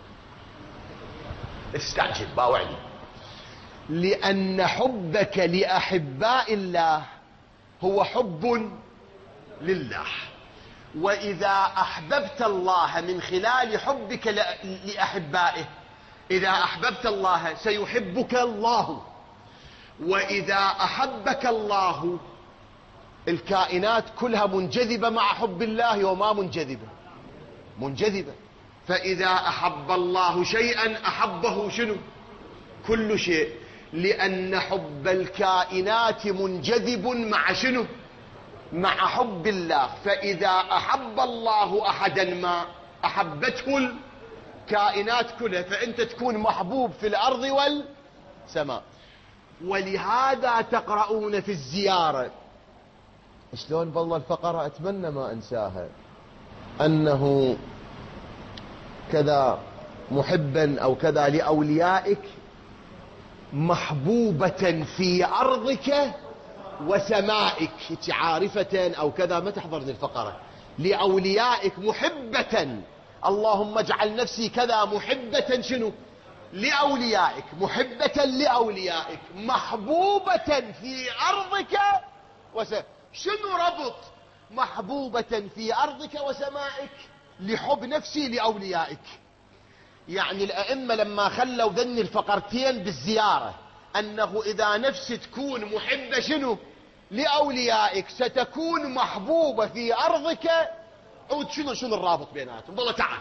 [SPEAKER 2] استعجل. باوعني. لأن حبك لأحباء الله هو حب لله. وإذا أحببت الله من خلال حبك لأحبائه، إذا أحببت الله سيحبك الله. وإذا أحبك الله الكائنات كلها منجذبة مع حب الله، وما منجذبة؟ منجذبة. فإذا أحب الله شيئا أحبه شنو؟ كل شيء. لأن حب الكائنات منجذب مع شنو؟ مع حب الله. فإذا أحب الله أحدا ما أحبته الكائنات كلها، فأنت تكون محبوب في الأرض والسماء. ولهذا تقرؤون في الزيارة، شلون بالله الفقرة أتمنى ما أنساها، أنه كذا محبا أو كذا لأوليائك محبوبة في أرضك وسمائك عارفة أو كذا، ما تحضرني الفقرة. لأوليائك محبة، اللهم اجعل نفسي كذا محبة شنو؟ لأوليائك، محبة لأوليائك، محبوبة في أرضك شنو ربط محبوبة في أرضك وسمائك؟ لحب نفسي لأوليائك. يعني الأئمة لما خلوا ذني الفقرتين بالزيارة، أنه إذا نفس تكون محبة شنو؟ لأوليائك، ستكون محبوبة في أرضك. عود شنو الرابط بيناتهم؟ والله تعال،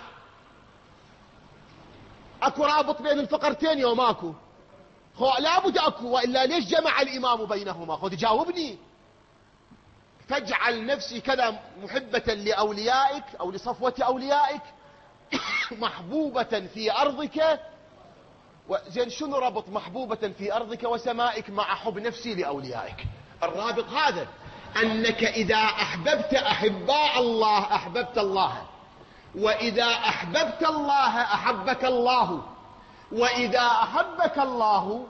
[SPEAKER 2] اكو رابط بين الفقرتين يوم اكو؟ لابد اكو، والا ليش جمع الامام بينهما؟ خذ جاوبني. فاجعل نفسي كذا محبة لأوليائك أو لصفوة أوليائك محبوبة في أرضك زين شنو ربط محبوبة في أرضك وسمائك مع حب نفسي لأوليائك؟ الرابط هذا، أنك إذا أحببت أحباء الله أحببت الله، وإذا أحببت الله أحبك الله، وإذا أحبك الله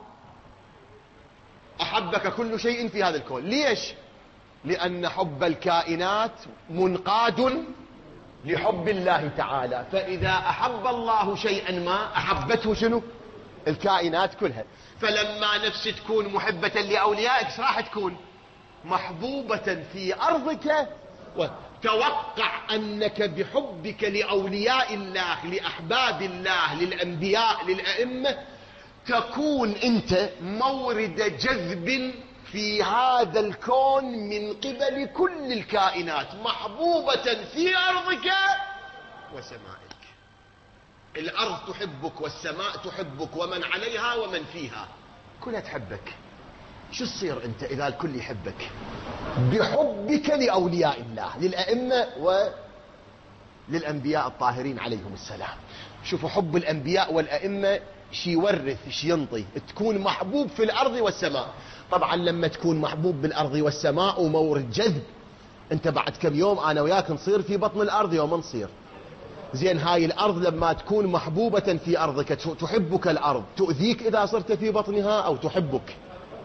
[SPEAKER 2] أحبك كل شيء في هذا الكون. ليش؟ لأن حب الكائنات منقاد لحب الله تعالى، فإذا أحب الله شيئا ما أحبته شنو؟ الكائنات كلها. فلما نفس تكون محبة لأوليائك راح تكون محبوبة في أرضك. وتوقع أنك بحبك لأولياء الله، لأحباب الله، للأنبياء، للأئمة، تكون أنت مورد جذب في هذا الكون من قبل كل الكائنات، محبوبة في أرضك وسمائك. الأرض تحبك والسماء تحبك ومن عليها ومن فيها كلها تحبك. شو تصير أنت إذا الكل يحبك؟ بحبك لأولياء الله، للأئمة وللأنبياء الطاهرين عليهم السلام. شوفوا حب الأنبياء والأئمة شي يورث، شي ينطي. تكون محبوب في الأرض والسماء. طبعا لما تكون محبوب بالأرض والسماء ومورد جذب، أنت بعد كم يوم أنا وياك نصير في بطن الأرض يوم نصير. زين هاي الأرض لما تكون محبوبة في أرضك تحبك الأرض، تؤذيك إذا صرت في بطنها أو تحبك؟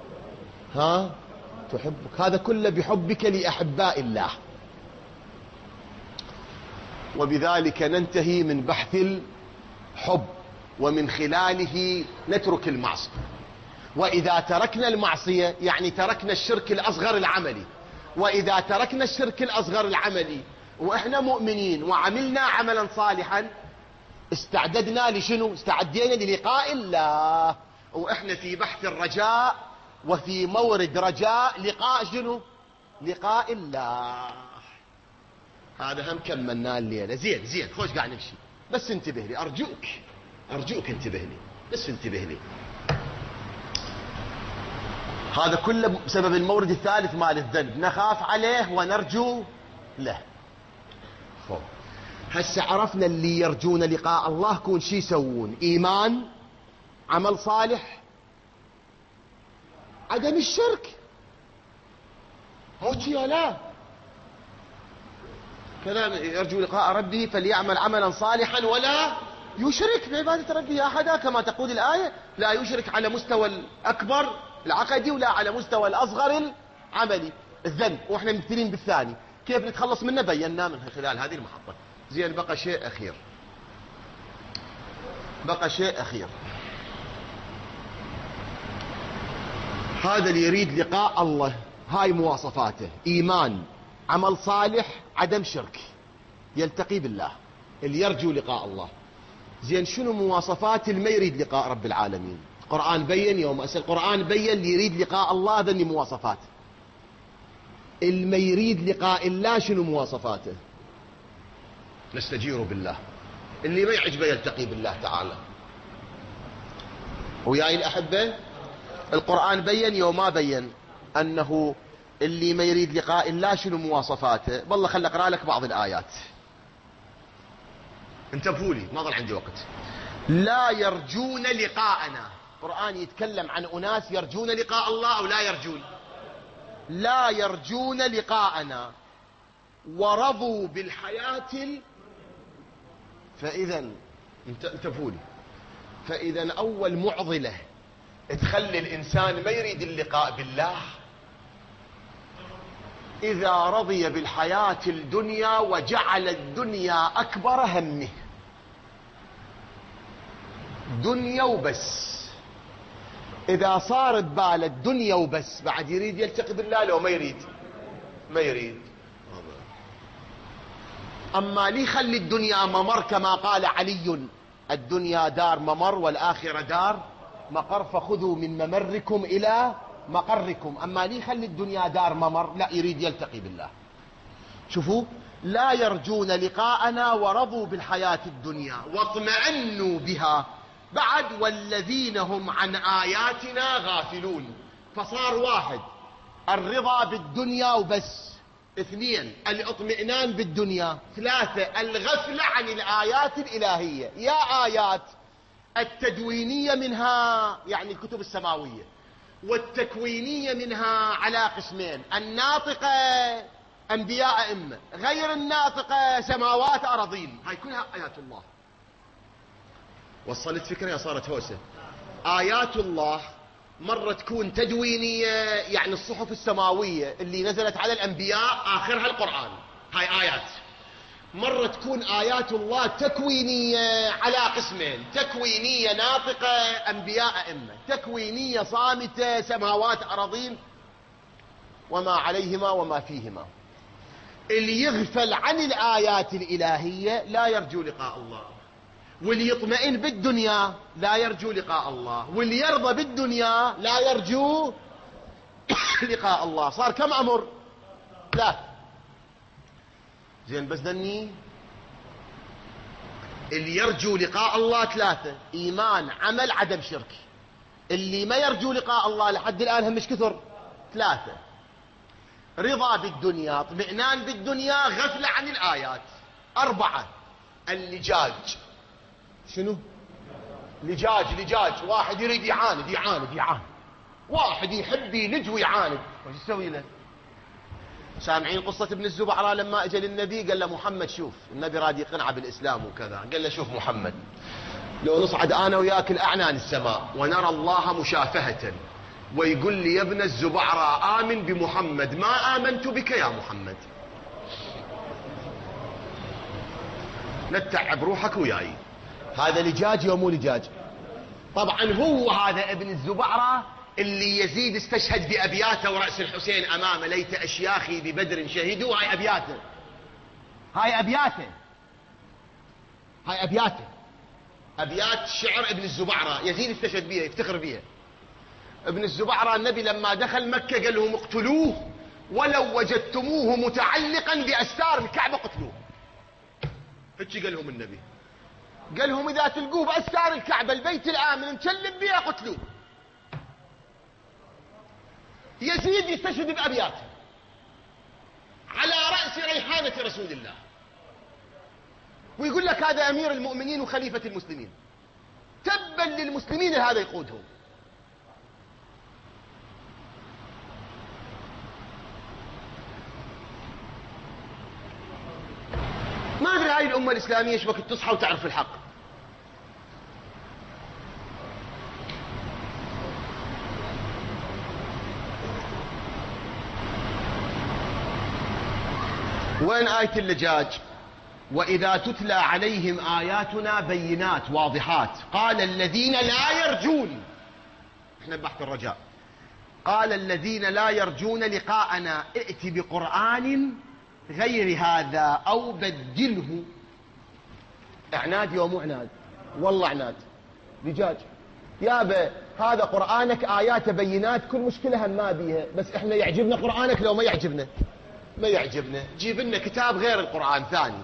[SPEAKER 2] تحبك. هذا كله بحبك لأحباء الله. وبذلك ننتهي من بحث الحب، ومن خلاله نترك المعصية. وإذا تركنا المعصية يعني تركنا الشرك الأصغر العملي. وإذا تركنا الشرك الأصغر العملي وإحنا مؤمنين وعملنا عملا صالحا، استعددنا لشنو؟ استعدينا للقاء الله. وإحنا في بحث الرجاء وفي مورد رجاء لقاء شنو؟ لقاء الله. هذا هم كملناه الليلة. زين خوش قاعد نمشي، بس انتبه لي أرجوك انتبه لي، بس انتبه لي. هذا كله بسبب المورد الثالث مال الذنب، نخاف عليه ونرجو له. هسه عرفنا اللي يرجون لقاء الله كون شي يسوون؟ إيمان، عمل صالح، عدم الشرك. مو شي لا كلام يرجو لقاء ربه فليعمل عملا صالحا ولا يشرك بعبادة ربه أحدا، كما تقول الآية. لا يشرك على مستوى الأكبر العقدي ولا على مستوى الأصغر العملي الذنب. وإحنا ممثلين بالثاني. كيف نتخلص منه بينا من خلال هذه المحطة. زين بقى شيء أخير. هذا اللي يريد لقاء الله هاي مواصفاته: إيمان، عمل صالح، عدم شرك، يلتقي بالله، اللي يرجو لقاء الله. زين شنو مواصفات اللي ما يريد لقاء رب العالمين؟ القرآن بين يوم أسأل، القرآن بين اللي يريد لقاء الله ذني مواصفات. اللي ما يريد لقاء الله شنو مواصفاته؟ نستجير بالله. اللي ما يعجبه يلتقي بالله تعالى. وياي الأحبة، القرآن بين يوم ما بين أنه اللي ما يريد لقاء الله شنو مواصفاته. والله خل أقرأ لك بعض الآيات. انتبهوا لي ما ظل عندي وقت. لا يرجون لقاءنا. القرآن يتكلم عن أناس يرجون لقاء الله أو لا يرجون؟ لا يرجون لقاءنا ورضوا بالحياة فإذا انتبهوا لي. فإذا أول معضلة تخلي الإنسان ما يريد اللقاء بالله إذا رضي بالحياة الدنيا وجعل الدنيا أكبر همه، دنيا وبس. إذا صار بباله الدنيا وبس بعد يريد يلتقي بالله لو ما يريد؟ ما يريد. أما لي خلي الدنيا ممر كما قال علي: الدنيا دار ممر والآخرة دار مقر، فخذوا من ممركم إلى مقركم. أما لي خلي الدنيا دار ممر، لا، يريد يلتقي بالله. شوفوا، لا يرجون لقاءنا ورضوا بالحياة الدنيا واطمأنوا بها. بعد: والذين هم عن آياتنا غافلون. فصار واحد الرضا بالدنيا وبس، اثنين الاطمئنان بالدنيا، ثلاثة الغفلة عن الآيات الإلهية. يا آيات التدوينية منها يعني الكتب السماوية، والتكوينية منها على قسمين: الناطقة أنبياء أئمة، غير الناطقة سماوات أراضين. هاي كلها آيات الله. وصلت فكرة يا صارت هوسة؟ آيات الله مرة تكون تدوينية يعني الصحف السماوية اللي نزلت على الأنبياء آخرها القرآن، هاي آيات. مرة تكون آيات الله تكوينية على قسمين: تكوينية ناطقة أنبياء أئمة، تكوينية صامتة سماوات أراضين وما عليهما وما فيهما. اللي يغفل عن الآيات الإلهية لا يرجو لقاء الله، واللي يطمئن بالدنيا لا يرجو لقاء الله، واللي يرضى بالدنيا لا يرجو لقاء الله. صار كم أمر؟ ثلاث. زين، بس ذني اللي يرجو لقاء الله ثلاثة: إيمان، عمل، عدم شرك. اللي ما يرجو لقاء الله لحد الآن هم مش كثر؟ ثلاثة: رضا بالدنيا، اطمئنان بالدنيا، غفلة عن الآيات. أربعة: اللجاج. شنو؟ لجاج. واحد يريد يعاند. واحد يحب يلج ويعاند، وش يسوي له؟ سامعين قصة ابن الزبعرة لما اجى للنبي قال له: محمد شوف، النبي راد يقنع بالإسلام وكذا. قال له: شوف محمد، لو نصعد أنا وياك الأعنان السماء ونرى الله مشافهة ويقول لي يا ابن الزبعرة آمن بمحمد، ما آمنت بك يا محمد، نتعب روحك وياي. هذا لجاج يا مو لجاج؟ طبعا هو هذا ابن الزبعرة اللي يزيد استشهد بأبياته ورأس الحسين أمامه: ليت أشياخي ببدر شهدوا. هاي أبياته، أبيات شعر ابن الزبعرة، يزيد استشهد بها، يفتخر بها. ابن الزبعرة النبي لما دخل مكة قال لهم: اقتلوه ولو وجدتموه متعلقا بأستار الكعبة قتلوه. هيك قال لهم النبي، قال لهم: إذا تلقوه بأستار الكعبة البيت الآمن مشلب بها قتلوه. يزيد يستشهد بأبياته على رأس ريحانة رسول الله، ويقول لك هذا أمير المؤمنين وخليفة المسلمين. تبا للمسلمين هذا يقودهم. ما أدري هاي الأمة الإسلامية ايش وقت تصحى وتعرف الحق. وين آية اللجاج؟ وإذا تتلى عليهم آياتنا بينات واضحات قال الذين لا يرجون، احنا بحث الرجاء، قال الذين لا يرجون لقاءنا ائت بقرآن غير هذا أو بدله. اعناد يوم عناد، والله عناد. لجاج يابا، هذا قرآنك آيات بينات، كل مشكلة هم ما بيها، بس احنا يعجبنا قرآنك لو ما يعجبنا ما يعجبنا، جيب لنا كتاب غير القرآن ثاني.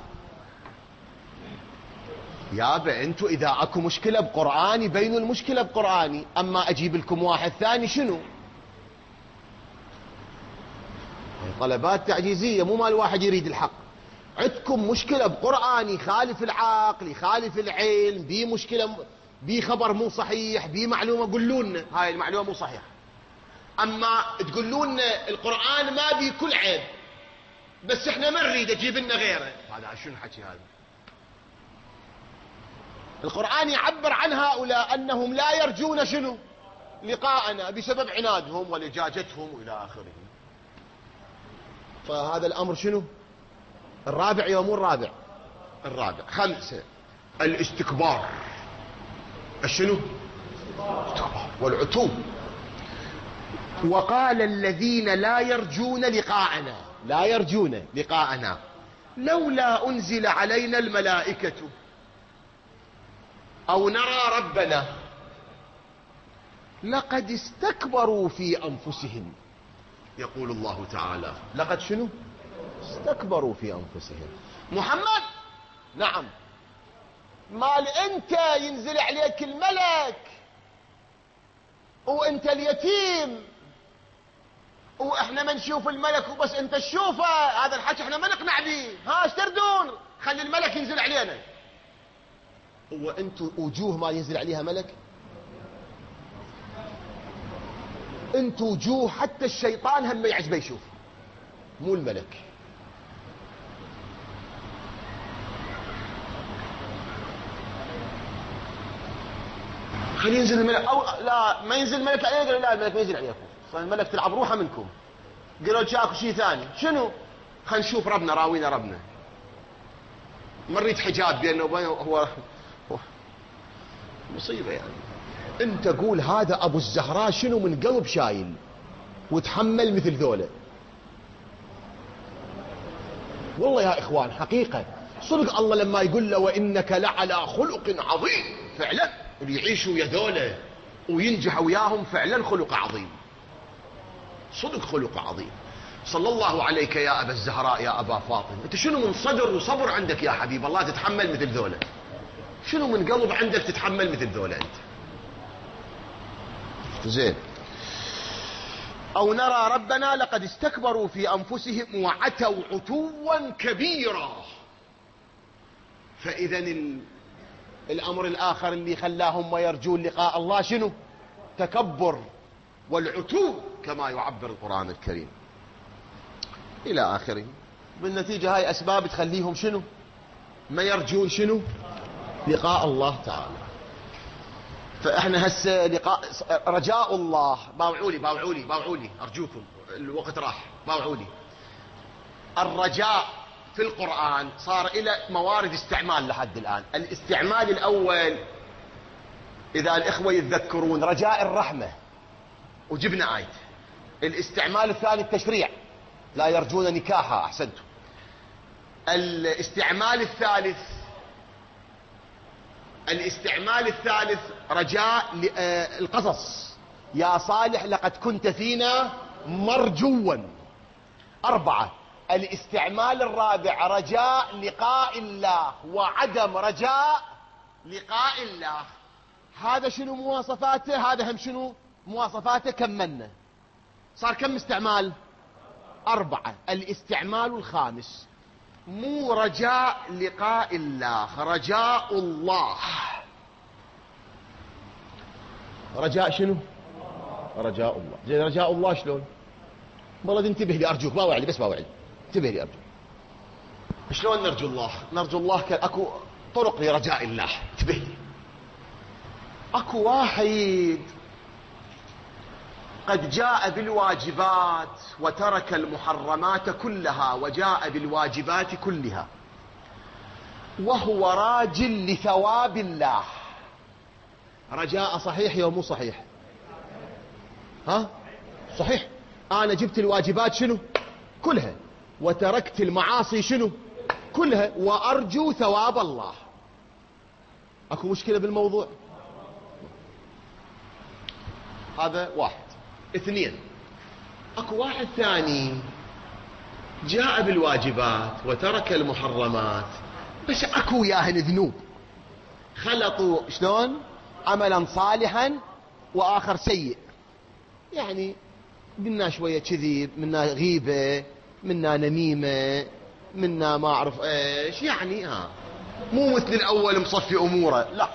[SPEAKER 2] يابا انتو اذا اكو مشكلة بقرآني بينوا المشكلة بقرآني، اما اجيب لكم واحد ثاني شنو؟ طلبات تعجيزية، مو مال واحد يريد الحق. عندكم مشكلة بقرآني يخالف العقل، يخالف العلم، بي مشكلة، بي خبر مو صحيح، بي معلومة، قولوا لنا هاي المعلومة مو صحيحة. اما تقولوا لنا القرآن ما بي كل عيب، بس احنا ما نريد، اجيب لنا غيره. هذا شنو حكي هذا؟ القرآن يعبر عن هؤلاء انهم لا يرجون شنو؟ لقاءنا، بسبب عنادهم ولجاجتهم والى اخره. فهذا الأمر شنو؟ الرابع يوم الرابع. الرابع. 5 الاستكبار. الشنو؟ الاستكبار والعتو. وقال الذين لا يرجون لقاءنا، لا يرجون لقاءنا لولا أنزل علينا الملائكة أو نرى ربنا لقد استكبروا في أنفسهم. يقول الله تعالى لقد شنو؟ استكبروا في أنفسهم. محمد نعم، مال أنت ينزل عليك الملك وأنت اليتيم وإحنا ما نشوف الملك وبس أنت تشوفه، هذا الحكي إحنا ما نقنع به. ها ايش تردون؟ خلي الملك ينزل علينا. وأنتوا وجوه ما ينزل عليها ملك؟ أنتوا وجوه حتى الشيطان هم يعجبه يشوف، مو الملك. خلي ينزل الملك. أو لا ما ينزل الملك علينا. قالوا لا الملك ما ينزل عليكم، فالملك تلعب روحه منكم. قالوا جاكوا شيء ثاني. شنو؟ خلينا نشوف ربنا، راوينا ربنا. مريت حجاب بينه وبينه. هو مصيبة يعني. انت قول هذا ابو الزهراء شنو من قلب شايل وتحمل مثل ذولا. والله يا اخوان حقيقة صدق الله لما يقول له وانك لعلى خلق عظيم، فعلا اللي يعيشوا يا ذولا وينجح وياهم فعلا خلق عظيم، صدق خلق عظيم. صلى الله عليك يا ابا الزهراء يا ابا فاطمة. انت شنو من صدر وصبر عندك يا حبيب الله تتحمل مثل ذولا؟ شنو من قلب عندك تتحمل مثل ذولا انت؟ زين. او نرى ربنا لقد استكبروا في انفسهم وعتوا عتوا كبيرا. فاذا الامر الاخر اللي خلاهم ما يرجون لقاء الله شنو؟ تكبر والعتو كما يعبر القرآن الكريم الى اخره. بالنتيجة هاي اسباب تخليهم شنو؟ ما يرجون شنو؟ لقاء الله تعالى. فاحنا هسه لقاء رجاء الله. باوعولي ارجوكم، الوقت راح. باوعولي. الرجاء في القرآن صار الى موارد استعمال لحد الان. الاستعمال الاول اذا الاخوة يتذكرون رجاء الرحمة وجبنا آية. الاستعمال الثاني التشريع، لا يرجون نكاحا. احسنتم. الاستعمال الثالث رجاء القصص. يا صالح لقد كنت فينا مرجوا. 4 الاستعمال الرابع رجاء لقاء الله وعدم رجاء لقاء الله. هذا شنو مواصفاته؟ هذا هم شنو مواصفاته؟ كملنا صار كم استعمال؟ 4. الاستعمال الخامس مو رجاء لقاء الله، رجاء الله. رجاء شنو؟ رجاء الله. زين رجاء الله شلون؟ والله انتبه لي ارجوك، باوعلي بس باوعلي، انتبه لي ارجوك. شلون نرجو الله؟ نرجو الله اكو طرق لرجاء الله، انتبه لي. اكو واحد قد جاء بالواجبات وترك المحرمات كلها وجاء بالواجبات كلها وهو راجل لثواب الله. رجاء صحيح يا مو صحيح؟ ها صحيح. انا جبت الواجبات شنو كلها وتركت المعاصي شنو كلها وارجو ثواب الله. اكو مشكلة بالموضوع؟ هذا 1. 2 اكو واحد ثاني جاء بالواجبات وترك المحرمات بس اكو ياهن ذنوب خلطوا شلون عملا صالحا واخر سيء. يعني منا شوية كذب، منا غيبة، منا نميمة، منا ما اعرف ايش. يعني مو مثل الاول مصفي اموره، لا.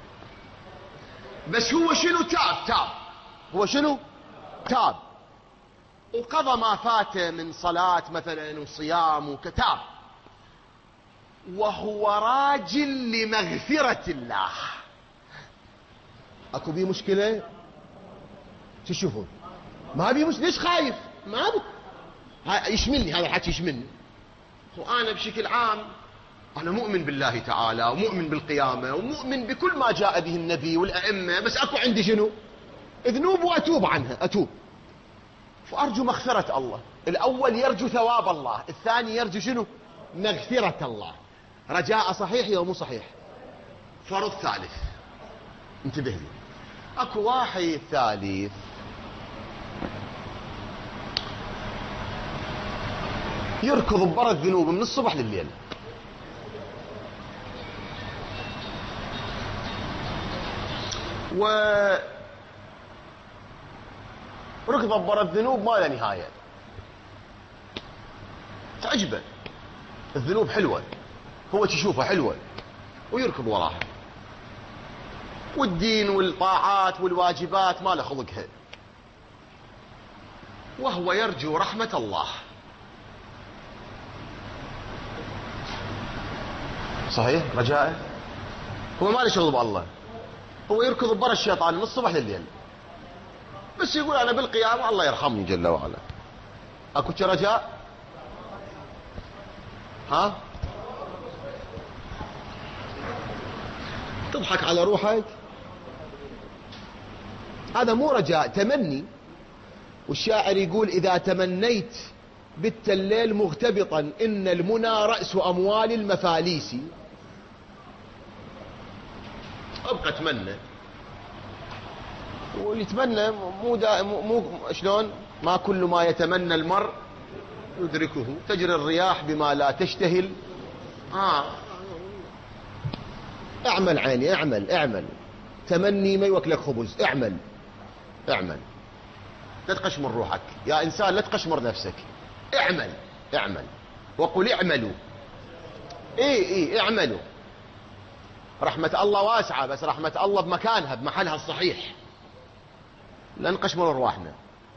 [SPEAKER 2] بس هو شنو تاب. هو شنو تاب وقضى ما فاته من صلاة مثلا وصيام وكتاب وهو راجل لمغفرة الله. اكو بيه مشكلة؟ تشوفون ما بيه مشكلة. ليش خايف؟ ما بي. يشملني هذا الحكي يشملني. وأنا بشكل عام أنا مؤمن بالله تعالى ومؤمن بالقيامة ومؤمن بكل ما جاء به النبي والأئمة، بس أكو عندي شنو؟ ذنوب وأتوب عنها، أتوب. فأرجو مغفرة الله. الأول يرجو ثواب الله، الثاني يرجو شنو؟ مغفرة الله. رجاء صحيح أو مو صحيح؟ فرض ثالث، انتبه لي. أكو واحد ثالث يركض ببر الذنوب من الصبح لليل، ركض ببر الذنوب ما لا نهاية، تعجبه الذنوب حلوة، هو تشوفها حلوة ويركض وراها، والدين والطاعات والواجبات ما له خلقها، وهو يرجو رحمة الله. صحيح رجاءه، هو ما له شغل بالله، هو يركض ببر الشيطان من الصبح لليل، بس يقول أنا بالقيامة الله يرحمني جل وعلا. أكو رجاء؟ ها؟ تضحك على روحك؟ هذا مو رجاء، تمني. والشاعر يقول إذا تمنيت بت الليل مغتبطا إن المنى رأس أموال المفاليس. أبقى أتمنى، ويتمنى مو شلون؟ ما كل ما يتمنى المرء يدركه، تجري الرياح بما لا تشتهل. اعمل عيني، اعمل تمني ما يوكلك خبز، اعمل لا تقشمر روحك يا انسان، لا تقشمر نفسك، اعمل وقل اعملوا. ايه اعملوا. رحمة الله واسعة، بس رحمة الله بمكانها بمحلها الصحيح، لا نقشمر ارواحنا.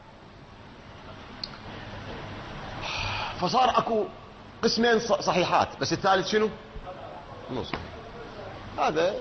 [SPEAKER 2] فصار اكو قسمين صحيحات، بس الثالث شنو؟ نص. هذا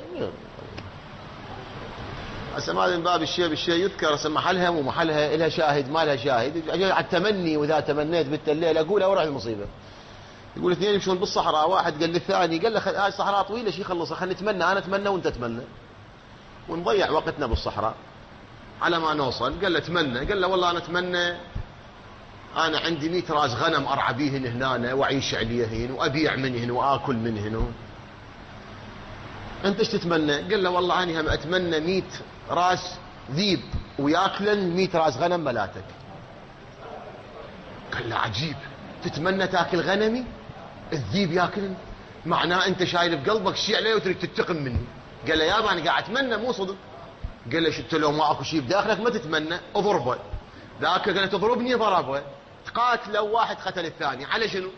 [SPEAKER 2] هسه ما من باب الشيء بالشيء يذكر، هسه محلها ومحلها لها شاهد ما لها شاهد. على التمني، واذا تمنيت بت الليل اقولها ورع المصيبه. يقول اثنين يمشون بالصحراء، واحد قال للثاني، قال له هاي الصحراء طويله شي خلصها، خلينا نتمنى، انا اتمنى وانت تتمنى ونضيع وقتنا بالصحراء على ما نوصل. قال له تمنى، قال له والله انا اتمنى انا عندي 100 راس غنم ارعى بيهن هنا واعيش عليهن وابيع منهن واكل منهن. انت ايش تتمنى؟ قال له والله انا هم اتمنى 100 راس ذيب وياكلن 100 راس غنم ملاتك. قال له عجيب، تتمنى تاكل غنمي الذيب ياكلن؟ معناه انت شايل بقلبك شيء عليه وتريد تنتقم مني. قال له يابا انا قاعد اتمنى مو صدق. قال له شفت لو ما اكو شيء بداخلك ما تتمنى اضربه. ذاك قال له تضربني ضربه، تقاتلوا واحد قتل الثاني على شنو؟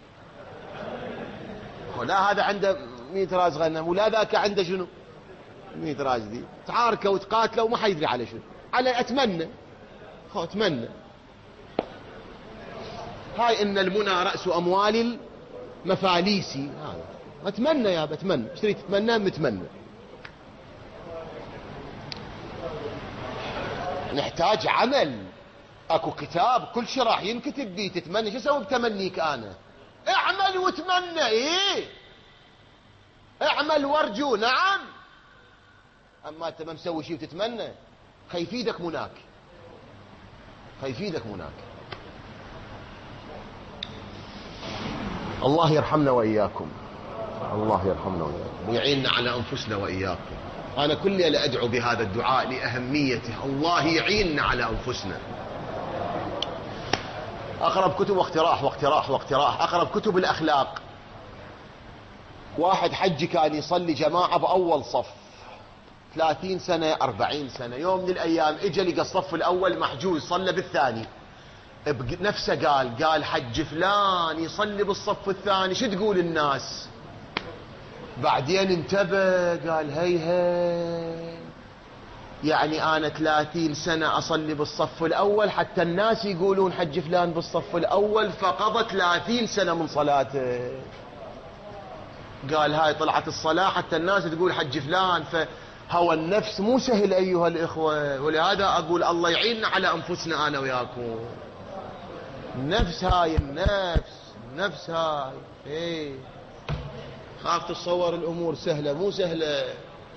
[SPEAKER 2] لا هذا عنده 100 راس غنم ولا ذاك عنده شنو؟ 100 راس ذي، تعاركوا وتقاتلوا وما حيدري على شنو، على اتمنى. اتمنى. هاي ان المنى رأس اموال المفاليس. هذا اتمنى يا اتمنى، ايش تريد تتمنى؟ متمنى. نحتاج عمل، اكو كتاب كل شيء راح ينكتب بيه. تتمنى شو اسوي بتمنيك انا؟ اعمل وتمنى. ايه اعمل وارجو. نعم. اما انت ما مسوي شيء وتتمنى، خيفيدك مناك، خيفيدك مناك. الله يرحمنا واياكم، الله يرحمنا واياكم ويعيننا على انفسنا واياكم. انا كل ليله ادعو بهذا الدعاء لاهميته. الله يعيننا على انفسنا. اقرب كتب واقتراح واقتراح واقتراح، اقرب كتب الاخلاق. واحد حجي كان يصلي جماعه باول صف 30 سنه 40 سنه، يوم من الايام اجى لقى الصف الاول محجوز، صلى بالثاني. نفسه قال حج فلان يصلي بالصف الثاني، شو تقول الناس؟ بعدين انتبه قال هي يعني انا 30 سنة اصلي بالصف الاول حتى الناس يقولون حج فلان بالصف الاول، فقضى 30 سنة من صلاته. قال هاي طلعت الصلاة حتى الناس تقول حج فلان. فهوى النفس مو سهل ايها الاخوة، ولهذا اقول الله يعيننا على انفسنا انا وياكم. نفس هاي نفس هاي. ايه خاف تتصور الامور سهلة، مو سهلة.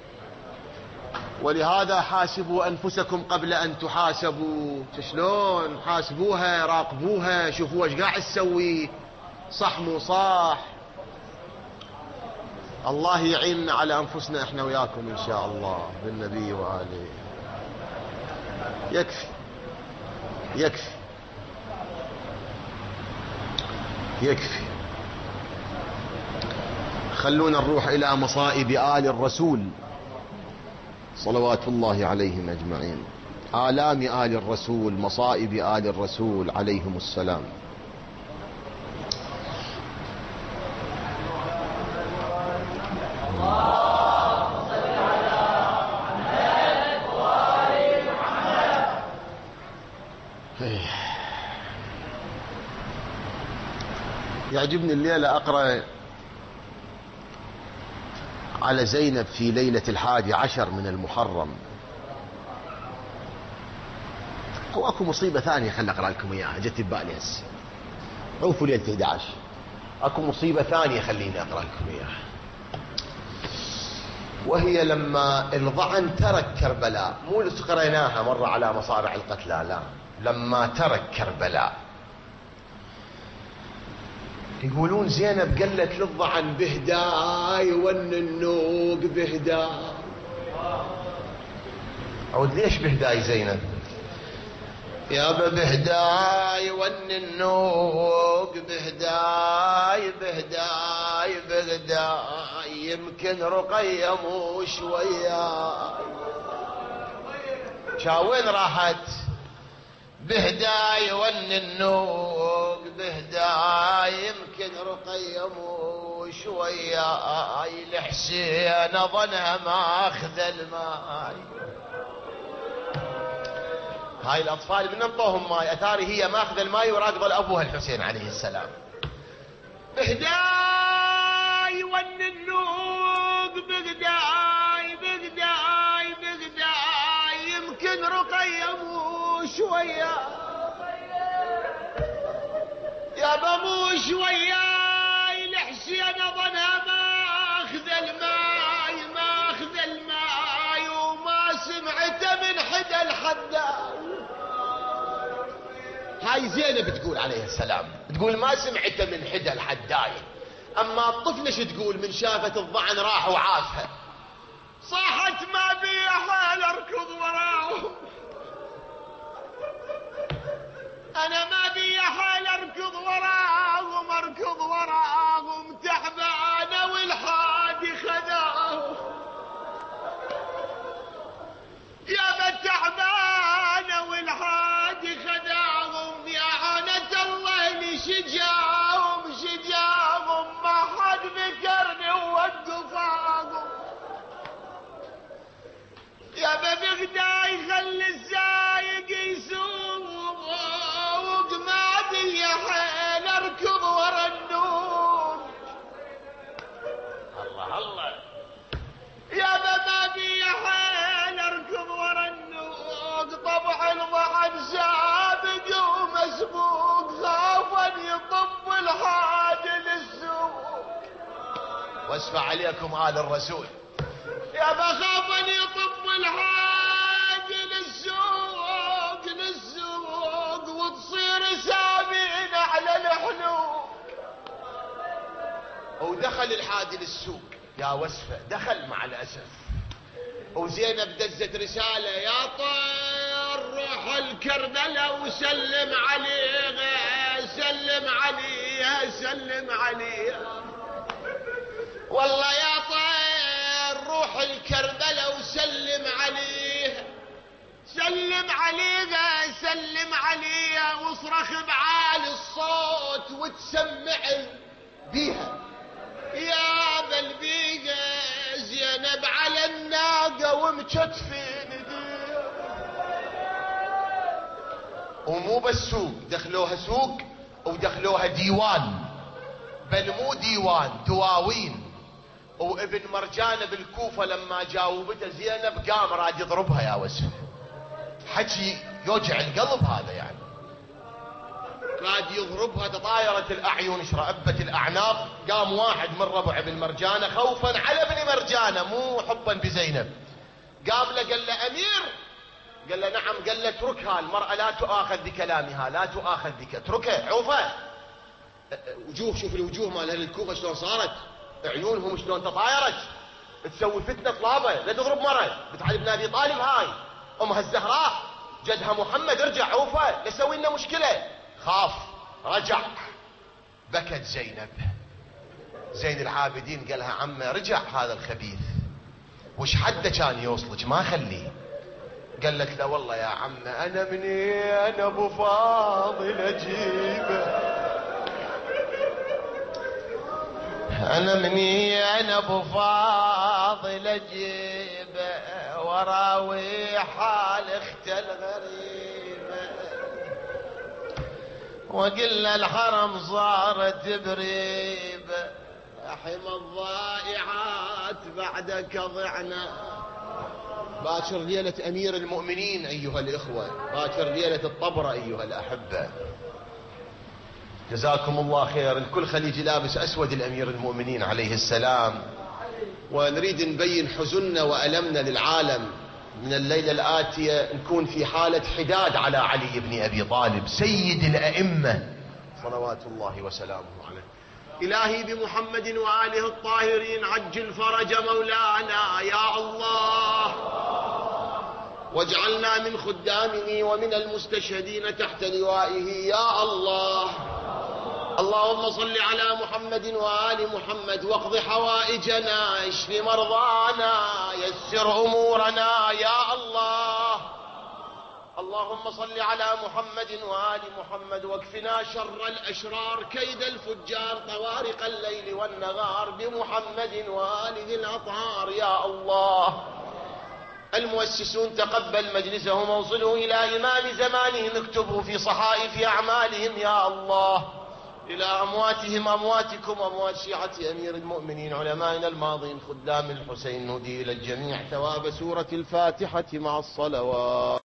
[SPEAKER 2] ولهذا حاسبوا انفسكم قبل ان تحاسبوا. شلون؟ حاسبوها، راقبوها، شوفوا ايش قاعد تسوي، صح مو صح. الله يعيننا على انفسنا احنا وياكم ان شاء الله بالنبي وآله. يكفي يكفي يكفي. خلونا نروح الى مصائب آل الرسول صلوات الله عليهم اجمعين. آلام آل الرسول، مصائب آل الرسول عليهم السلام. يعجبني الليلة أقرأ على زينب في ليلة 11 من المحرم. أو أكو مصيبة ثانية خلي أقرأ لكم إياها، جت ببالي هسه. عوفوا ليلة 11 أكو مصيبة ثانية خليني أقرأ لكم إياها. وهي لما الضعن ترك كربلاء، مو اللي قريناها مرة على مصارع القتلى، لا، لما ترك كربلاء. يقولون زينب قالت للضعن بهداي ون النوق بهداي. عود ليش بهداي زينب؟ يا بهداي ون النوق بهداي بهداي بهداي، يمكن رقية مو شوية. وين راحت؟ بهداي ون النوق بهداي، يمكن رقية مو شوية. الحسين ظنها ماخذ الماي. هاي الاطفال من انطوهم ماي، اتاري هي ماخذ الماي وراقضه لابوها الحسين عليه السلام. بهداي ون النوق بهداي بهداي بهداي، يمكن رقية مو شوية. يا بابو شوية الحسين ظنها ماخذ الماي ماخذ الماي، وما سمعته من حدا الحداي. هاي زينب تقول عليه السلام، تقول ما سمعته من حدا الحداي. اما الطفلة شو تقول؟ من شافت الضعن راح وعافها، صاحت ما بي حال اركض وراهم. انا ما بي حال اركض وراهم، اركض وراهم تعبانة والحادي خذاهم. يا تعبانة والحادي خذاهم، يا عنة الله اللي شجاهم شجاهم، ما حد ذكرني ووقفاهم. يا بغداي خلي الزايق يسوق، وما بي حيل اركض ورا النوم. الله الله. يا ما بي حيل اركض ورا النوق، طبع الضعن سابق ومسبوق، خاف ان يطب الحاج للسوق. واسفع عليكم آل الرسول. يا بخاف ان يطب الحاج للسوق للسوق، وتصير سابين على الحلوق. ودخل الحاج للسوق يا وسفة، دخل مع الأسف. وزينب دزت رسالة: يا طير روح الكربلاء وسلم عليها سلم عليها سلم عليها. والله يا طير روح الكربلاء وسلم عليها سلم عليها سلم عليها، واصرخ بعالي الصوت وتسمع بيها. يا بلبيقة زينب على الناقة ومكتفين ايديها. ومو بس سوق، دخلوها سوق ودخلوها ديوان، بل مو ديوان، دواوين. وابن مرجان بالكوفة لما جاوبته زينب قام راد يضربها يا وسف. حكي يوجع القلب هذا يعني.
[SPEAKER 1] قاد يضربها تطايرت الأعين شرأبت الأعناق. قام واحد من ربع بالمرجانة خوفا على ابن مرجانة مو حبا بزينب، قام له قال له أمير، قال له نعم، قال له اتركها المرأة لا تؤاخذ بكلامها، لا تؤاخذ بك، اتركها عوفة. وجوه، شوف الوجوه مال أهل الكوفة شلون صارت، عيونهم شلون تطايرت، تسوي فتنة طلابة. لا تضرب مرة بنت علي بن أبي طالب، هاي أمها الزهراء جدها محمد، ارجع عوفة لا تسوي لنا مشكلة. خاف رجع، بكت زينب. زين العابدين قال لها عمه رجع هذا الخبيث، وش حده كان يوصلك ما خليه. قالت له والله يا عمه انا مني انا ابو فاضل اجيبه، انا مني انا ابو فاضل اجيبه وراوي حال اخته الغريبه، وقلنا الحرم صارت بريبه، حمى الضائعات بعدك ضعنا. باكر ليلة أمير المؤمنين أيها الإخوة، باكر ليلة الطبرة أيها الأحبة. جزاكم الله خير. الكل خليجي لابس أسود الأمير المؤمنين عليه السلام، ونريد نبين حزننا وألمنا للعالم. من الليلة الآتية نكون في حالة حداد على علي بن أبي طالب سيد الأئمة صلوات الله وسلامه عليه. إلهي بمحمد وآله الطاهرين عجل فرج مولانا يا الله، واجعلنا من خدامه ومن المستشهدين تحت لوائه يا الله. اللهم صل على محمد وآل محمد واقض حوائجنا، اشف مرضانا، يسر أمورنا يا الله. اللهم صل على محمد وآل محمد واكفنا شر الأشرار كيد الفجار طوارق الليل والنهار بمحمد وآله الأطهار يا الله. المؤسسون تقبل مجلسهم ووصلوا إلى إمام زمانهم، اكتبوا في صحائف أعمالهم يا الله. إلى أمواتهم أمواتكم أموات شيعة أمير المؤمنين علمائنا الماضين خدام الحسين، نهدي إلى الجميع ثواب سورة الفاتحة مع الصلوات.